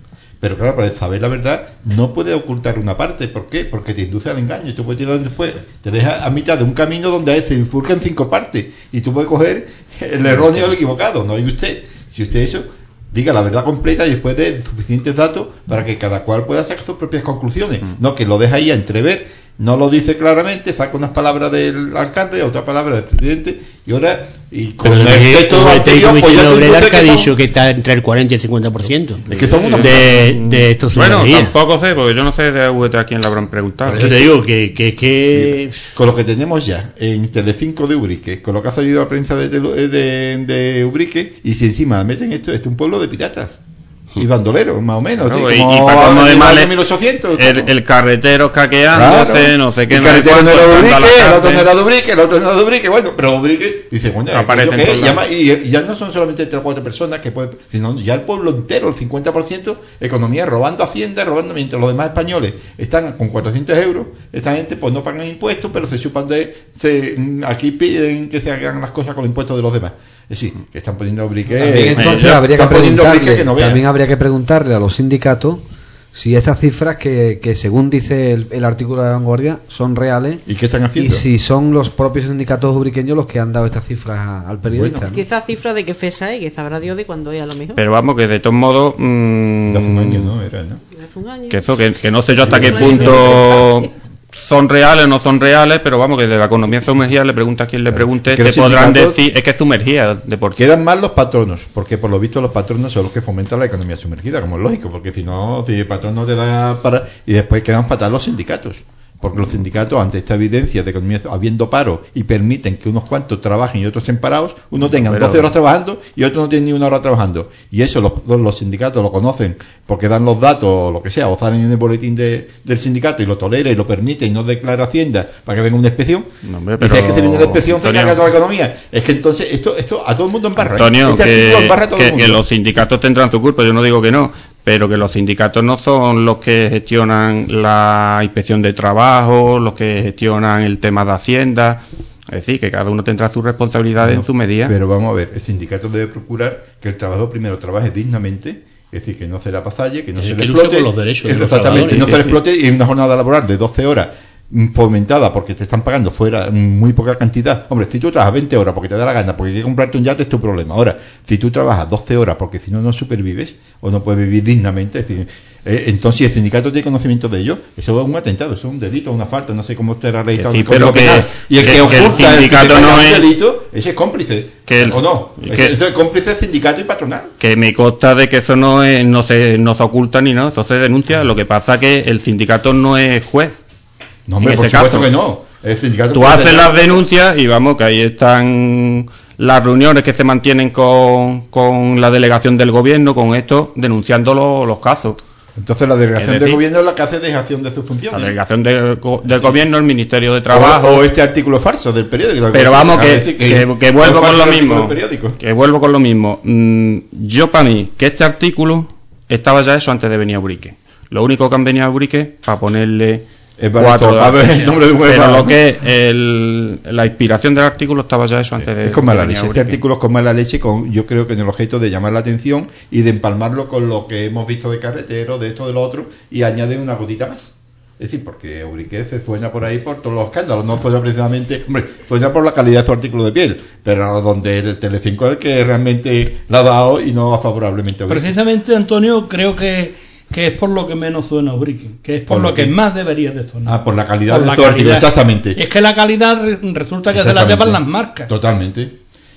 Pero claro, para saber la verdad no puede ocultar una parte. ¿Por qué? Porque te induce al engaño y tú puedes tirar después, te deja a mitad de un camino donde se bifurcan cinco partes y tú puedes coger el erróneo o el equivocado. No hay usted. Si usted eso, diga la verdad completa y después de suficientes datos para que cada cual pueda sacar sus propias conclusiones. Mm. No que lo deja ahí a entrever, no lo dice claramente, saca unas palabras del alcalde, otra palabra del presidente y ahora y con el texto anterior pues ya Obrera que ha dicho que está entre el cuarenta y el cincuenta por ciento es que son unos de, de estos. Bueno, tampoco sé, porque yo no sé de V T a quién le habrán preguntado. Yo te digo que, que, que... con lo que tenemos ya en Telecinco de Ubrique, con lo que ha salido a la prensa de, de, de, de Ubrique, y si encima meten esto, esto es un pueblo de piratas y bandoleros, más o menos. Claro, ¿sí? y, Como y para colmo de males, mil ochocientos, el, el carretero caqueándose, claro. no sé qué. El carretero no era de Ubrique, el otro no era de Ubrique, el otro no era de Ubrique, bueno, pero Ubrique dice, bueno, que, y, además, y, y ya no son solamente tres o cuatro personas que pueden, sino ya el pueblo entero, el cincuenta por ciento, economía, robando hacienda, robando, mientras los demás españoles están con cuatrocientos euros, esta gente pues no pagan impuestos, pero se chupan de, se, aquí piden que se hagan las cosas con los impuestos de los demás. Es decir, que están poniendo Ubrique. También, entonces, eh, habría que preguntarle, que no también habría que preguntarle a los sindicatos si estas cifras que, que según dice el, el artículo de La Vanguardia son reales. ¿Y qué están haciendo? Y si son los propios sindicatos ubriqueños los que han dado estas cifras a, al periodista. Bueno, ¿no? Quizás cifras de qué fecha es, que sabrá Dios de cuándo es a lo mejor. Pero vamos, que de todos modos... Mmm, de hace un año, ¿no? Era, ¿no? De hace un año. Que eso, que, que no sé yo hasta qué punto... son reales o no son reales, pero vamos, que de la economía sumergida le pregunta a quien le pregunte, te podrán decir, es que es sumergida de por qué. Quedan mal los patronos, porque por lo visto los patronos son los que fomentan la economía sumergida, como es lógico, porque si no, si el patrón no te da para... y después quedan fatal los sindicatos. Porque los sindicatos, ante esta evidencia de economía, habiendo paro y permiten que unos cuantos trabajen y otros estén parados, unos tengan pero, doce horas trabajando y otros no tienen ni una hora trabajando. Y eso los, los sindicatos lo conocen porque dan los datos o lo que sea, o salen en el boletín de, del sindicato y lo tolera y lo permite y no declara Hacienda para que venga una inspección. No, hombre, pero, y si es que se viene la inspección, se carga toda la economía. Es que entonces esto esto a todo el mundo embarra. Antonio, este que, embarra a todo que, el mundo. Que los sindicatos tendrán su culpa, yo no digo que no. Pero que los sindicatos no son los que gestionan la inspección de trabajo, los que gestionan el tema de Hacienda. Es decir, que cada uno tendrá sus responsabilidades no, en su medida. Pero vamos a ver, el sindicato debe procurar que el trabajador primero trabaje dignamente, es decir, que no se le apasalle, que no es se le explote. Por los derechos de los exactamente, no se le explote y en una jornada laboral de doce horas fomentada porque te están pagando fuera muy poca cantidad. Hombre, si tú trabajas veinte horas porque te da la gana, porque quieres comprarte un yate, es tu problema. Ahora, si tú trabajas doce horas porque si no, no supervives o no puedes vivir dignamente, es decir, eh, entonces si el sindicato tiene conocimiento de ello, eso es un atentado, eso es un delito, una falta, no sé cómo estará registrado. Sí, pero que, y el que, que oculta el sindicato el no es delito, ese es cómplice. Que el, ¿O no? Que, eso es cómplice sindicato y patronal. Que me consta de que eso no es, no se, no se oculta ni nada, eso se denuncia. Lo que pasa que el sindicato no es juez. No, hombre, por supuesto que no. El sindicato tú haces las denuncias y vamos, que ahí están las reuniones que se mantienen con, con la delegación del gobierno, con esto, denunciando lo, los casos. Entonces la delegación decir, del gobierno es la que hace dejación de sus funciones. La delegación de, del sí. gobierno, el Ministerio de Trabajo. O, o este artículo falso del periódico. Pero vamos, que, que, que, que vuelvo con lo mismo. Que vuelvo con lo mismo. Mm, yo para mí, que este artículo estaba ya eso antes de venir a Ubrique. Lo único que han venido a Ubrique para ponerle... Es cuatro esto, el nombre de pero lo que el, la inspiración del artículo estaba ya eso antes de... Es con mala leche. Este artículo es con mala leche, con, yo creo que en el objeto de llamar la atención y de empalmarlo con lo que hemos visto de carretero, de esto, de lo otro, y añade una gotita más. Es decir, porque Ubrique se suena por ahí por todos los escándalos, no suena precisamente, hombre, suena por la calidad de su artículo de piel, pero donde el Telecinco es el que realmente la ha dado y no va favorablemente a Ubrique. Precisamente, Antonio, creo que que es por lo que menos suena Ubrique, que es por, por lo que, que más debería de sonar. Ah, por la calidad por de su artículo, exactamente. Es que la calidad resulta que se la llevan las marcas. Totalmente.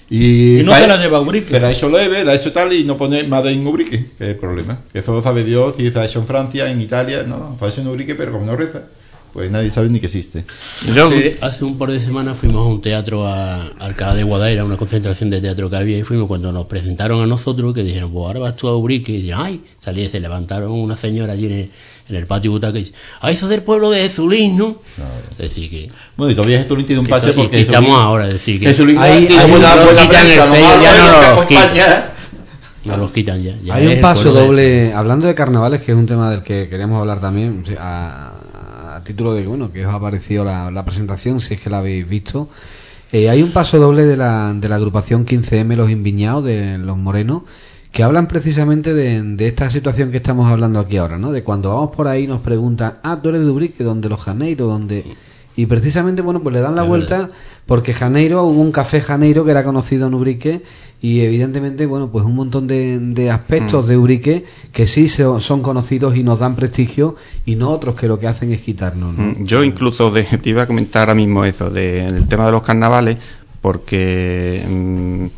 Y, y no se la lleva Ubrique. Se la ha hecho leve, la ha hecho tal y no pone Made in Ubrique, que es el problema. Que eso lo sabe Dios, si se ha hecho en Francia, en Italia, no, se ha hecho en Ubrique, pero como no reza, pues nadie sabe ni que existe. Yo, hace, hace un par de semanas fuimos a un teatro a Alcalá de Guadaira, una concentración de teatro que había, y fuimos cuando nos presentaron a nosotros, que dijeron, pues ahora vas tú a Ubrique, y dijeron, ay, salí y se levantaron una señora allí en el, en el patio butaca y dice, ah, eso es del pueblo de Jesulín, ¿no? No, es decir que... Bueno, y todavía Jesulín tiene un pase porque... Y estamos ahora, es decir que... Jesulín ahí, tiene ahí una buena prensa, no ya no los quitan. No los quitan ya. ya Hay un paso doble, de... hablando de carnavales, que es un tema del que queremos hablar también, o sea, a, a título de, bueno, que os ha parecido la, la presentación, si es que la habéis visto. Eh, hay un paso doble de la, de la agrupación quince eme Los Inviñados de Los Morenos, que hablan precisamente de, de esta situación que estamos hablando aquí ahora, ¿no? De cuando vamos por ahí nos preguntan, ah, tú eres de Ubrique, ¿dónde los Janeiros? ¿Dónde...? Y precisamente, bueno, pues le dan la es vuelta verdad. porque Janeiro, hubo un café Janeiro que era conocido en Ubrique y evidentemente, bueno, pues un montón de, de aspectos Mm. de Ubrique que sí se, son conocidos y nos dan prestigio y no otros que lo que hacen es quitarnos, ¿no? Mm, Yo incluso de, te iba a comentar ahora mismo eso, de, del tema de los carnavales, porque mm,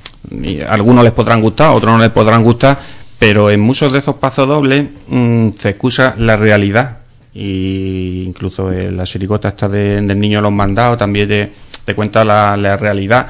y a algunos les podrán gustar, a otros no les podrán gustar, pero en muchos de esos pasodobles mm, se excusa la realidad. Y incluso en la chirigota esta de, del niño de los mandados también te, te cuenta la, la realidad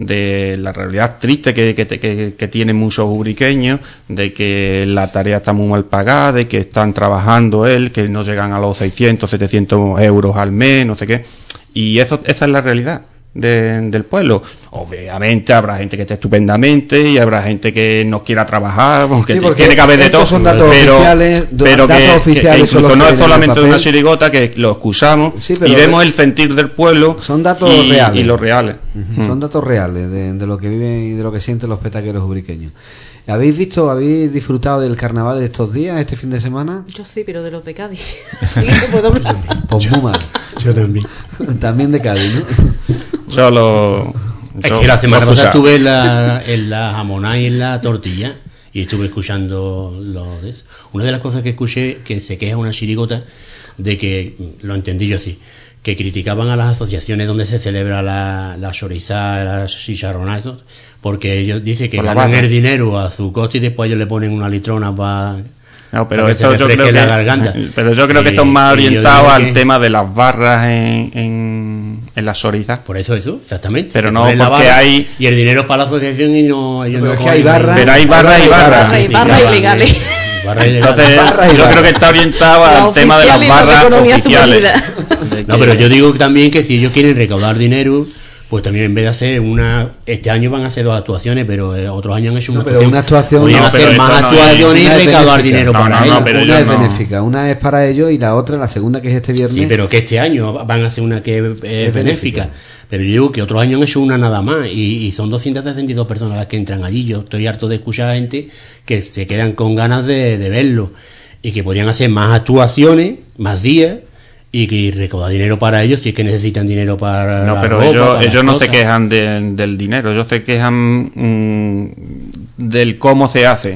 de la realidad triste que, que, que, que tienen muchos ubriqueños, de que la tarea está muy mal pagada, de que están trabajando él, que no llegan a los seiscientos, setecientos euros al mes, no sé qué, y eso, esa es la realidad de, del pueblo. Obviamente habrá gente que esté estupendamente y habrá gente que no quiera trabajar, que Sí, porque tiene que haber de todo, estos son datos pero, oficiales, pero datos que, oficiales que son los incluso no que es vienen en el solamente papel. una chirigota que lo excusamos Sí, pero y vemos ve- el sentir del pueblo, Son datos y, reales. y los reales. Ujú, son datos reales de, de lo que viven y de lo que sienten los petaqueros ubriqueños. ¿Habéis visto, habéis disfrutado del carnaval de estos días, este fin de semana? Yo sí, pero de los de Cádiz. Sí que puedo hablar. Pues muy mal. Yo también. También de Cádiz, ¿no? Yo lo, Es yo que la semana lo pasada excusaba. estuve en la, en la jamonada y en la tortilla y estuve escuchando lo de eso. Una de las cosas que escuché que se queja una chirigota de que, lo entendí yo así, que criticaban a las asociaciones donde se celebra la, la chorizá, la chicharronada, eso, porque ellos dicen que Por la ganan barra. el dinero a su coste y después ellos le ponen una litrona para... No, pero para que eso se yo refresque creo que, la garganta. pero yo creo que Y- esto es más y yo orientado digo al que- tema de las barras en, en, en las chorizas. Por eso, eso, exactamente. Pero Que no, ponen la porque barra hay- Y el dinero es para la asociación y no... Ellos Pero no es que cogen- hay barras- Pero hay barras y barras. Hay barras ilegales. Barras ilegales. Entonces, Barras y yo creo barras. que está orientado La al tema de las oficial y la barras economía oficiales. subvenida. De No, que- pero yo digo también que si ellos quieren recaudar dinero, pues también en vez de hacer una... Este año van a hacer dos actuaciones, pero eh, otros años han hecho una No, pero una actuación- Podrían No, pero hacer esto más no es- actuaciones una y es recaudar benéfica. dinero No, para no, no, ellos. pero una yo es no- benéfica, una es para ellos y la otra, la segunda que es este viernes. Sí, pero que este año van a hacer una que es benéfica. benéfica. Pero yo digo que otros años han hecho una nada más y, y son doscientas sesenta y dos personas las que entran allí. Yo estoy harto de escuchar a gente que se quedan con ganas de, de verlo y que podrían hacer más actuaciones, más días y que recaudar dinero para ellos si es que necesitan dinero para No, la pero ropa, ellos, para ellos las no se cosas. quejan de- del dinero, ellos se quejan mm, del cómo se hace,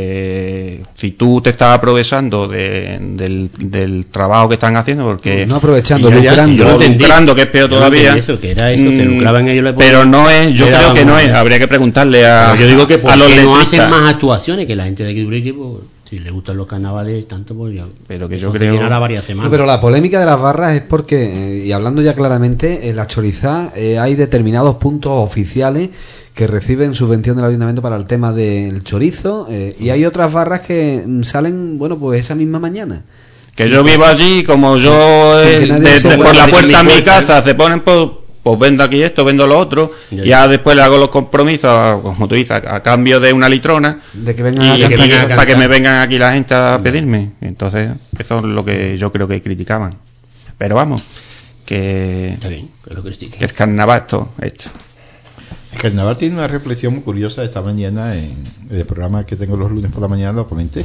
porque si tú te estás aprovechando de- del, del trabajo que están haciendo, porque No aprovechando, Y ya, ya, lucrando. yo lo entendí. lucrando, que es peor Yo lo todavía. entendí eso, que era eso, se mm, lucraban ellos, le ponían- pero no es, yo le creo daban que no más. es, habría que preguntarle a, Pero yo digo que a por los qué no letristas. hacen más actuaciones, que la gente de Quiburique, pues, si le gustan los carnavales tanto, pues ya. Pero que eso yo se creo- llenará varias semanas. No, pero la polémica de las barras es porque, eh, y hablando ya claramente, en la Chorizá eh, hay determinados puntos oficiales que reciben subvención del ayuntamiento para el tema del chorizo eh, y hay otras barras que mm, salen, bueno, pues esa misma mañana. Que yo vivo allí, como yo Sin eh, que nadie de- se de- mueva por la de puerta mi de mi puerta, casa se ponen, pues, pues vendo aquí esto, vendo lo otro, Ya, ya, ya. después le hago los compromisos, como tú dices, a, a cambio de una litrona, De que vengan y a que cantar. vengan- a para que cantar. me vengan aquí la gente a pedirme. Entonces, eso es lo que yo creo que criticaban. Pero vamos, que, Está bien, que lo critiquen. que es carnaval esto, esto. El carnaval tiene una reflexión muy curiosa esta mañana en el programa que tengo los lunes por la mañana, lo comenté.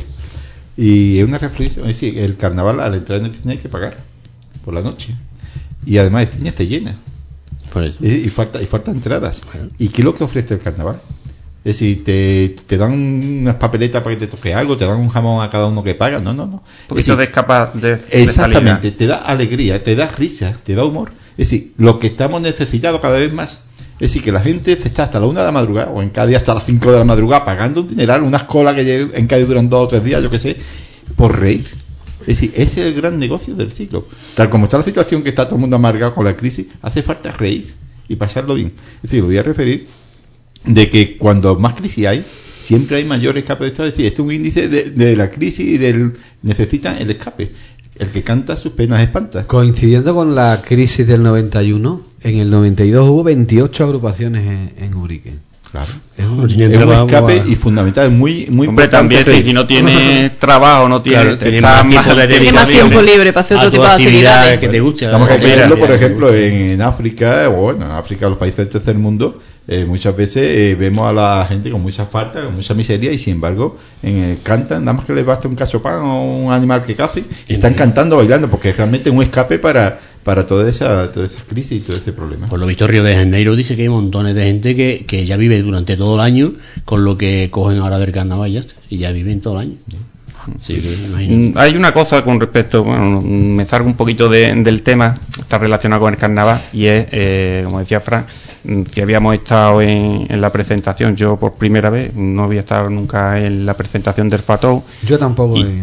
Y es una reflexión, es decir, el carnaval al entrar en el cine hay que pagar por la noche. Y además el cine se llena. Por eso. Y, y falta y faltan entradas. ¿Y qué es lo que ofrece el carnaval? Es decir, te, te dan unas papeletas para que te toque algo, te dan un jamón a cada uno que paga. No, no, no. Un poquito Es decir, de escapa de, de exactamente, salida. te da alegría, te da risa, te da humor. Es decir, lo que estamos necesitados cada vez más. Es decir, que la gente se está hasta la una de la madrugada, o en Cádiz hasta las cinco de la madrugada, pagando un dineral, unas colas que lle- en Cádiz duran dos o tres días, yo qué sé, por reír. Es decir, ese es el gran negocio del siglo. Tal como está la situación, que está todo el mundo amargado con la crisis, hace falta reír y pasarlo bien. Es decir, me voy a referir de que cuando más crisis hay, siempre hay mayor escape de estado. Es decir, este es un índice de, de la crisis y del necesitan el escape. El que canta sus penas espanta. Coincidiendo con la crisis del noventa y uno, en el noventa y dos hubo veintiocho agrupaciones en, en Ubrique. Claro. Es un, No tenía Es un trabajo escape a- y fundamental, muy, muy Hombre, importante también reír. si no tienes trabajo, no tienes, Claro, tiene estás más tiempo de más Tiene más dedicación. tiempo libre para hacer a otro tu tipo de actividad actividades. que te guste. Vamos a Mira, verlo, por mira, ejemplo, que te guste. en, en África, o bueno, en África, los países del tercer mundo, Eh, muchas veces eh, vemos a la gente con mucha falta, con mucha miseria, y sin embargo en, eh, cantan, nada más que les basta un cachopán o un animal que cace, y están cantando, bailando, porque es realmente un escape para, para toda esa, todas esas crisis y todo ese problema. Por lo visto, Río de Janeiro dice que hay montones de gente que, que ya vive durante todo el año con lo que cogen ahora del carnaval, ya está, y ya viven todo el año. Sí, que imagino. Hay una cosa con respecto, bueno, me salgo un poquito de, del tema, está relacionado con el carnaval, y es, eh, como decía Fran, que habíamos estado en, en la presentación, yo por primera vez, no había estado nunca en la presentación del Fatou. Yo tampoco, y...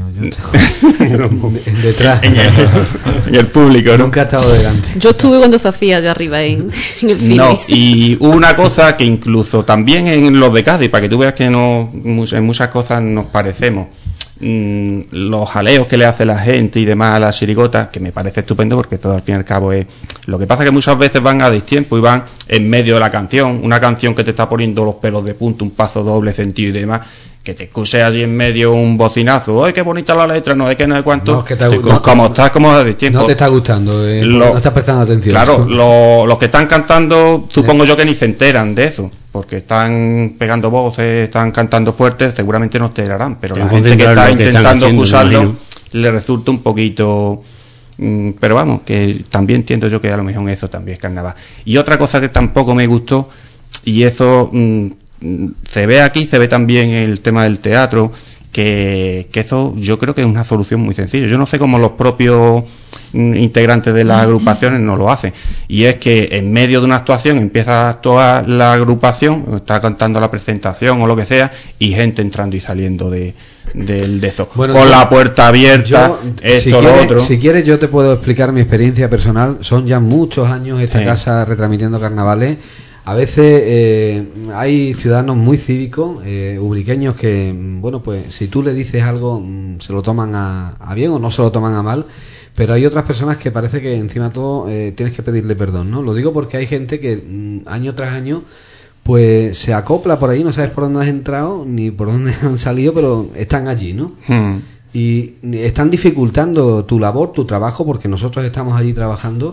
yo detrás. En el, en el público, ¿no? Nunca he estado delante. Yo estuve cuando se hacía allá arriba en, en el cine. No, y hubo una cosa que incluso también en los de Cádiz, para que tú veas que no, en muchas cosas nos parecemos. Mm, los jaleos que le hace la gente y demás a las chirigotas, que me parece estupendo, porque todo al fin y al cabo es lo que pasa, que muchas veces van a destiempo y van en medio de la canción, una canción que te está poniendo los pelos de punta, un paso doble sentido y demás, que te escuche allí en medio un bocinazo, ¡ay, qué bonita la letra! No es que no es cuánto, no, es que te, te, no, como estás como a destiempo, no te está gustando, eh, lo, no estás prestando atención. Claro, lo, los que están cantando, supongo yo que ni se enteran de eso, porque están pegando voces, están cantando fuerte, seguramente no se enterarán, pero la gente que está intentando escucharlo le resulta un poquito, mm, pero vamos, que también entiendo yo que a lo mejor eso también es carnaval. Y otra cosa que tampoco me gustó, y eso mm, se ve aquí, se ve también el tema del teatro, que, que eso yo creo que es una solución muy sencilla. Yo no sé cómo los propios mm, integrantes de las agrupaciones no lo hacen, y es que en medio de una actuación empieza a actuar la agrupación, está cantando la presentación o lo que sea, y gente entrando y saliendo de, de, de eso, bueno, con yo, la puerta abierta, yo, esto, si lo quieres, otro. Si quieres yo te puedo explicar mi experiencia personal. Son ya muchos años esta sí. casa retransmitiendo carnavales. A veces eh, hay ciudadanos muy cívicos, eh, ubriqueños, que, bueno, pues si tú le dices algo, se lo toman a, a bien o no se lo toman a mal, pero hay otras personas que parece que encima de todo eh, tienes que pedirle perdón, ¿no? Lo digo porque hay gente que mm, año tras año pues se acopla por ahí, no sabes por dónde has entrado ni por dónde han salido, pero están allí, ¿no? Hmm. Y están dificultando tu labor, tu trabajo, porque nosotros estamos allí trabajando.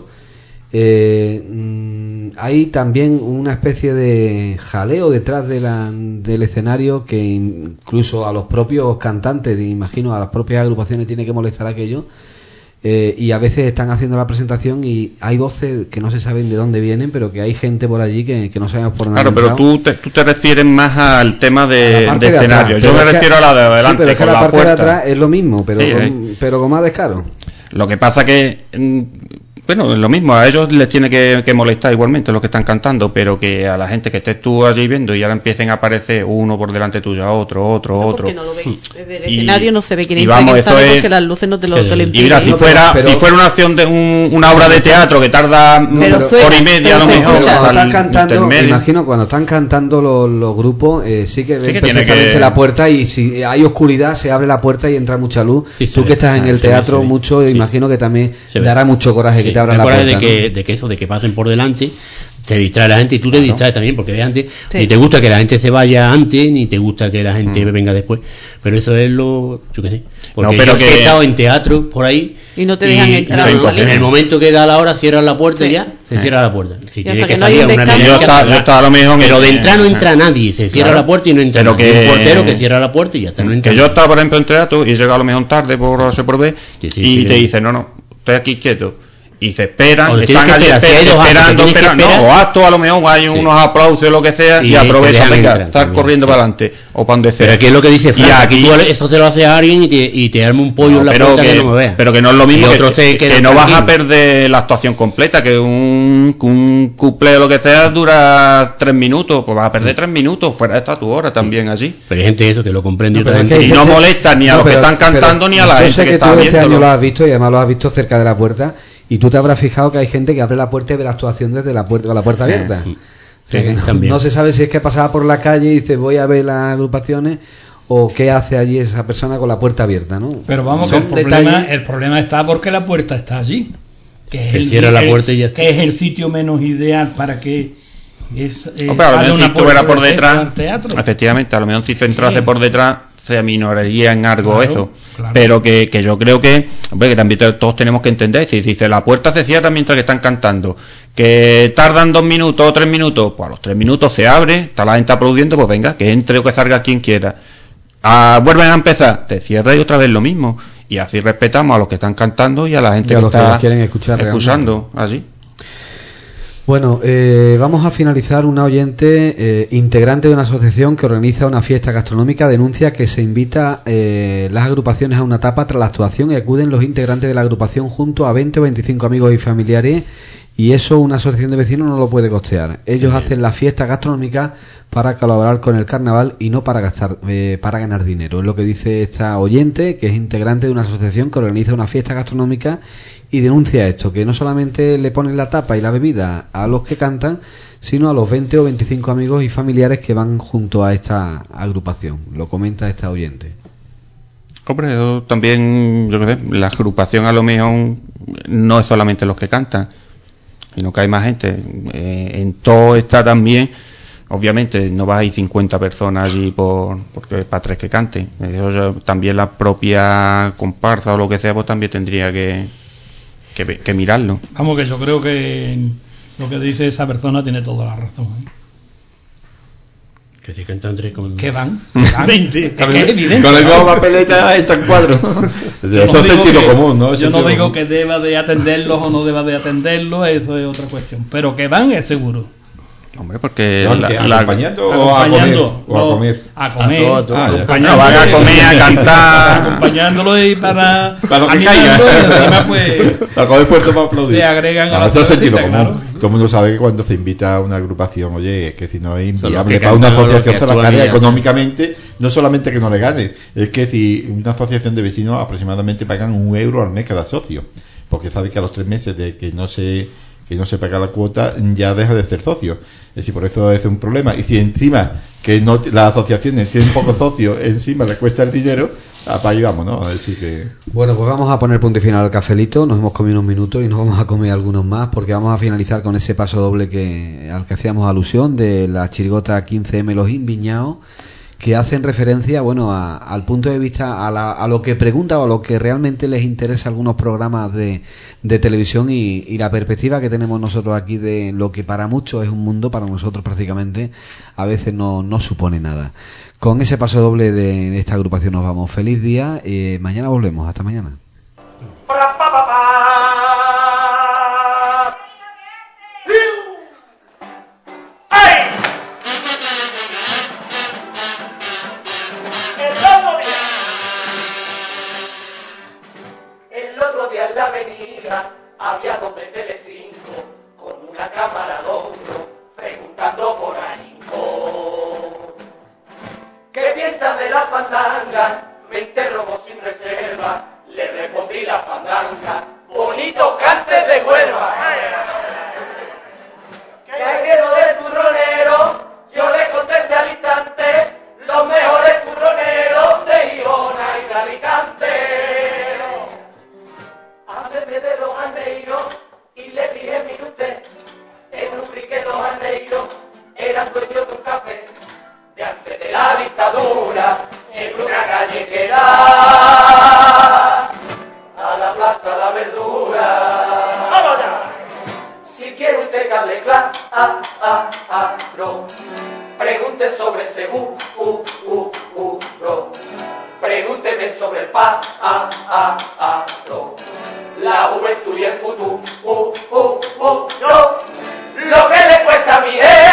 Eh, mmm, hay también una especie de jaleo detrás de la, del escenario, que incluso a los propios cantantes, imagino a las propias agrupaciones, tiene que molestar aquello. Eh, y a veces están haciendo la presentación y hay voces que no se saben de dónde vienen, pero que hay gente por allí que, que no sabemos por dónde. Claro, pero tú te, tú te refieres más al tema de, de escenario. De Yo me refiero que, a la de adelante. Sí, pero es que con la, la parte puerta de atrás es lo mismo, pero, sí, con, eh. pero con más descaro. Lo que pasa que bueno, es lo mismo, a ellos les tiene que, que molestar igualmente los que están cantando, pero que a la gente que estés tú allí viendo y ahora empiecen a aparecer uno por delante tuyo, otro, otro, no, otro. Porque no lo ven. Desde el y, escenario no se ve quién y vamos, eso es, porque las luces no te lo, te lo y mira, si fuera, pero, si fuera una acción de un, una obra de teatro que tarda pero suena, hora y media a lo mejor. Cuando están cantando, me imagino cuando están cantando los, los grupos, eh, sí que ven sí que perfectamente que... la puerta, y si hay oscuridad se abre la puerta y entra mucha luz. Sí, tú que estás en el teatro mucho, imagino que también dará mucho coraje que te abran la puerta. De que eso, de que pasen por delante, te distrae la gente y tú te claro. distraes también, porque de antes sí. ni te gusta que la gente se vaya antes, ni te gusta que la gente mm. venga después, pero eso es lo, yo qué sé, porque no, pero yo que... he estado en teatro por ahí y no te dejan y, entrar, no, en el momento que da la hora cierran la puerta sí. y ya se sí. cierra la puerta, si tiene que, que salir no una yo estaba, yo estaba lo mismo, pero de entrar no entra nadie, se cierra claro. la puerta y no entra pero nadie. Que... un portero que cierra la puerta y ya está, no entra que yo estaba por ejemplo en teatro y llega a lo mejor tarde por se por ver sí, sí, y sí, te sí. dice no, no, estoy aquí quieto. Y se esperan, están allí esperar, esperando, esperando, no, o acto a lo mejor hay sí. unos aplausos o lo que sea, y, y aprovechan, venga, entrar, estar corriendo sí. para adelante, o para donde sea. Pero aquí es lo que dice Fran, aquí tú eso te lo hace a alguien y te, y te arma un pollo no, en la puerta que, que no me vea. Pero que no es lo mismo, que, que, que, que no vas a perder la actuación completa, que un, que un couple o lo que sea dura tres minutos, pues vas a perder tres minutos, fuera está tu hora también allí. Pero hay gente eso que lo comprende no, gente, y no molesta ni a los que están cantando ni a la gente que está viendo. Este año lo has visto y además lo has visto cerca de la puerta. Y tú te habrás fijado que hay gente que abre la puerta y ve la actuación desde la puerta con la puerta abierta. Sí, o sea, que no, no se sabe si es que pasaba por la calle y dice voy a ver las agrupaciones o qué hace allí esa persona con la puerta abierta, ¿no? Pero vamos, que el problema, el problema está porque la puerta está allí. Que es se el, cierra la puerta y ya está. Que es el sitio menos ideal para que es, eh, no, pero a lo mejor si estuviera por detrás, efectivamente, a lo mejor si se entrase sí. por detrás se aminoraría en algo Claro, eso. claro. Pero que, que yo creo que, hombre, que también todos tenemos que entender, si dice la puerta se cierra mientras que están cantando, que tardan dos minutos o tres minutos, pues a los tres minutos se abre, está la gente aplaudiendo, pues venga, que entre o que salga quien quiera. Ah, vuelven a empezar, te cierra y otra vez lo mismo. Y así respetamos a los que están cantando y a la gente Y a que los que está los quieren escuchar escuchando, así. Bueno, eh, vamos a finalizar. Una oyente, eh, integrante de una asociación que organiza una fiesta gastronómica, denuncia que se invita eh, las agrupaciones a una tapa tras la actuación y acuden los integrantes de la agrupación junto a veinte o veinticinco amigos y familiares, y eso una asociación de vecinos no lo puede costear. Ellos Bien. hacen la fiesta gastronómica para colaborar con el carnaval y no para gastar, eh, para ganar dinero. Es lo que dice esta oyente, que es integrante de una asociación que organiza una fiesta gastronómica, y denuncia esto, que no solamente le ponen la tapa y la bebida a los que cantan, sino a los veinte o veinticinco amigos y familiares que van junto a esta agrupación. Lo comenta esta oyente. Hombre, yo también, yo qué sé, la agrupación a lo mejor no es solamente los que cantan, sino que hay más gente. Eh, en todo está también, obviamente, no va a ir cincuenta personas allí por porque para tres que canten. Eso ya, también la propia comparsa o lo que sea, pues también tendría que, que, que mirarlo. Vamos, que yo creo que lo que dice esa persona tiene toda la razón, ¿eh? Que si cantan tres con... Que van, que van. veinte. Es que es evidente. Con el ¿no? mismo papeleta está en cuadro. Yo Esto no es digo sentido que- común, ¿no? Yo Sentido no digo común. que deba de atenderlos o no deba de atenderlos, eso es otra cuestión. Pero que van es seguro. Hombre, porque ¿No? la, ¿Que la- ¿Acompañando o a comer? Acompañando, O a no, comer. a comer, A todo, a todo. Ah, ya. no, acompañando- van a comer, a cantar. acompañándolo y para Para lo que animarlo, caiga. y encima pues A comer fuerte para aplaudir. le agregan a No, la esto es sentido cervecita, común. claro. Todo el mundo sabe que cuando se invita a una agrupación, oye, es que si no es Son los inviable que para una cantan o los asociación que que la actúan carga y ya está. económicamente, no solamente que no le gane, es que si una asociación de vecinos aproximadamente pagan un euro al mes cada socio, porque sabe que a los tres meses de que no se que no se paga la cuota ya deja de ser socio. Es decir, por eso es un problema. Y si encima que no las asociaciones tienen pocos socios, encima le cuesta el dinero, para ahí vamos, ¿no? Así que... Bueno, pues vamos a poner punto y final al cafelito. Nos hemos comido unos minutos y nos vamos a comer algunos más, porque vamos a finalizar con ese paso doble que al que hacíamos alusión de la chirigota quince eme Los Inviñados, que hacen referencia, bueno, a- al punto de vista, a, la- a lo que pregunta o a lo que realmente les interesa algunos programas de, de televisión y, y la perspectiva que tenemos nosotros aquí de lo que para muchos es un mundo, para nosotros prácticamente a veces no, no supone nada. Con ese paso doble de esta agrupación nos vamos. Feliz día, eh, mañana volvemos. Hasta mañana. El otro día en la avenida había dos de Telecinco con una cámara al hombro preguntando por ahínco. ¿Qué piensas de la fandanga? Me interrogó sin reserva. Le respondí la fandanga. Bonito cante de Huelva. ¿Qué quiero del turronero? Yo le contesté al instante. Los mejores turroneros de Girona y de Alicante. Hábleme de los aneiros y le dije, mire usted, en un brique los aneiros eran dueños de un café de antes de la dictadura en una calle que da a la plaza La Verdura. ¡Vamos ya! Si quiere usted que hable claro, pregunte sobre Cebú, uh, uh, uh, ro. Pregúnteme sobre el pa, a, a, a, ro. La juventud y el futuro, uh, uh, uh, ro. Lo que le cuesta a mi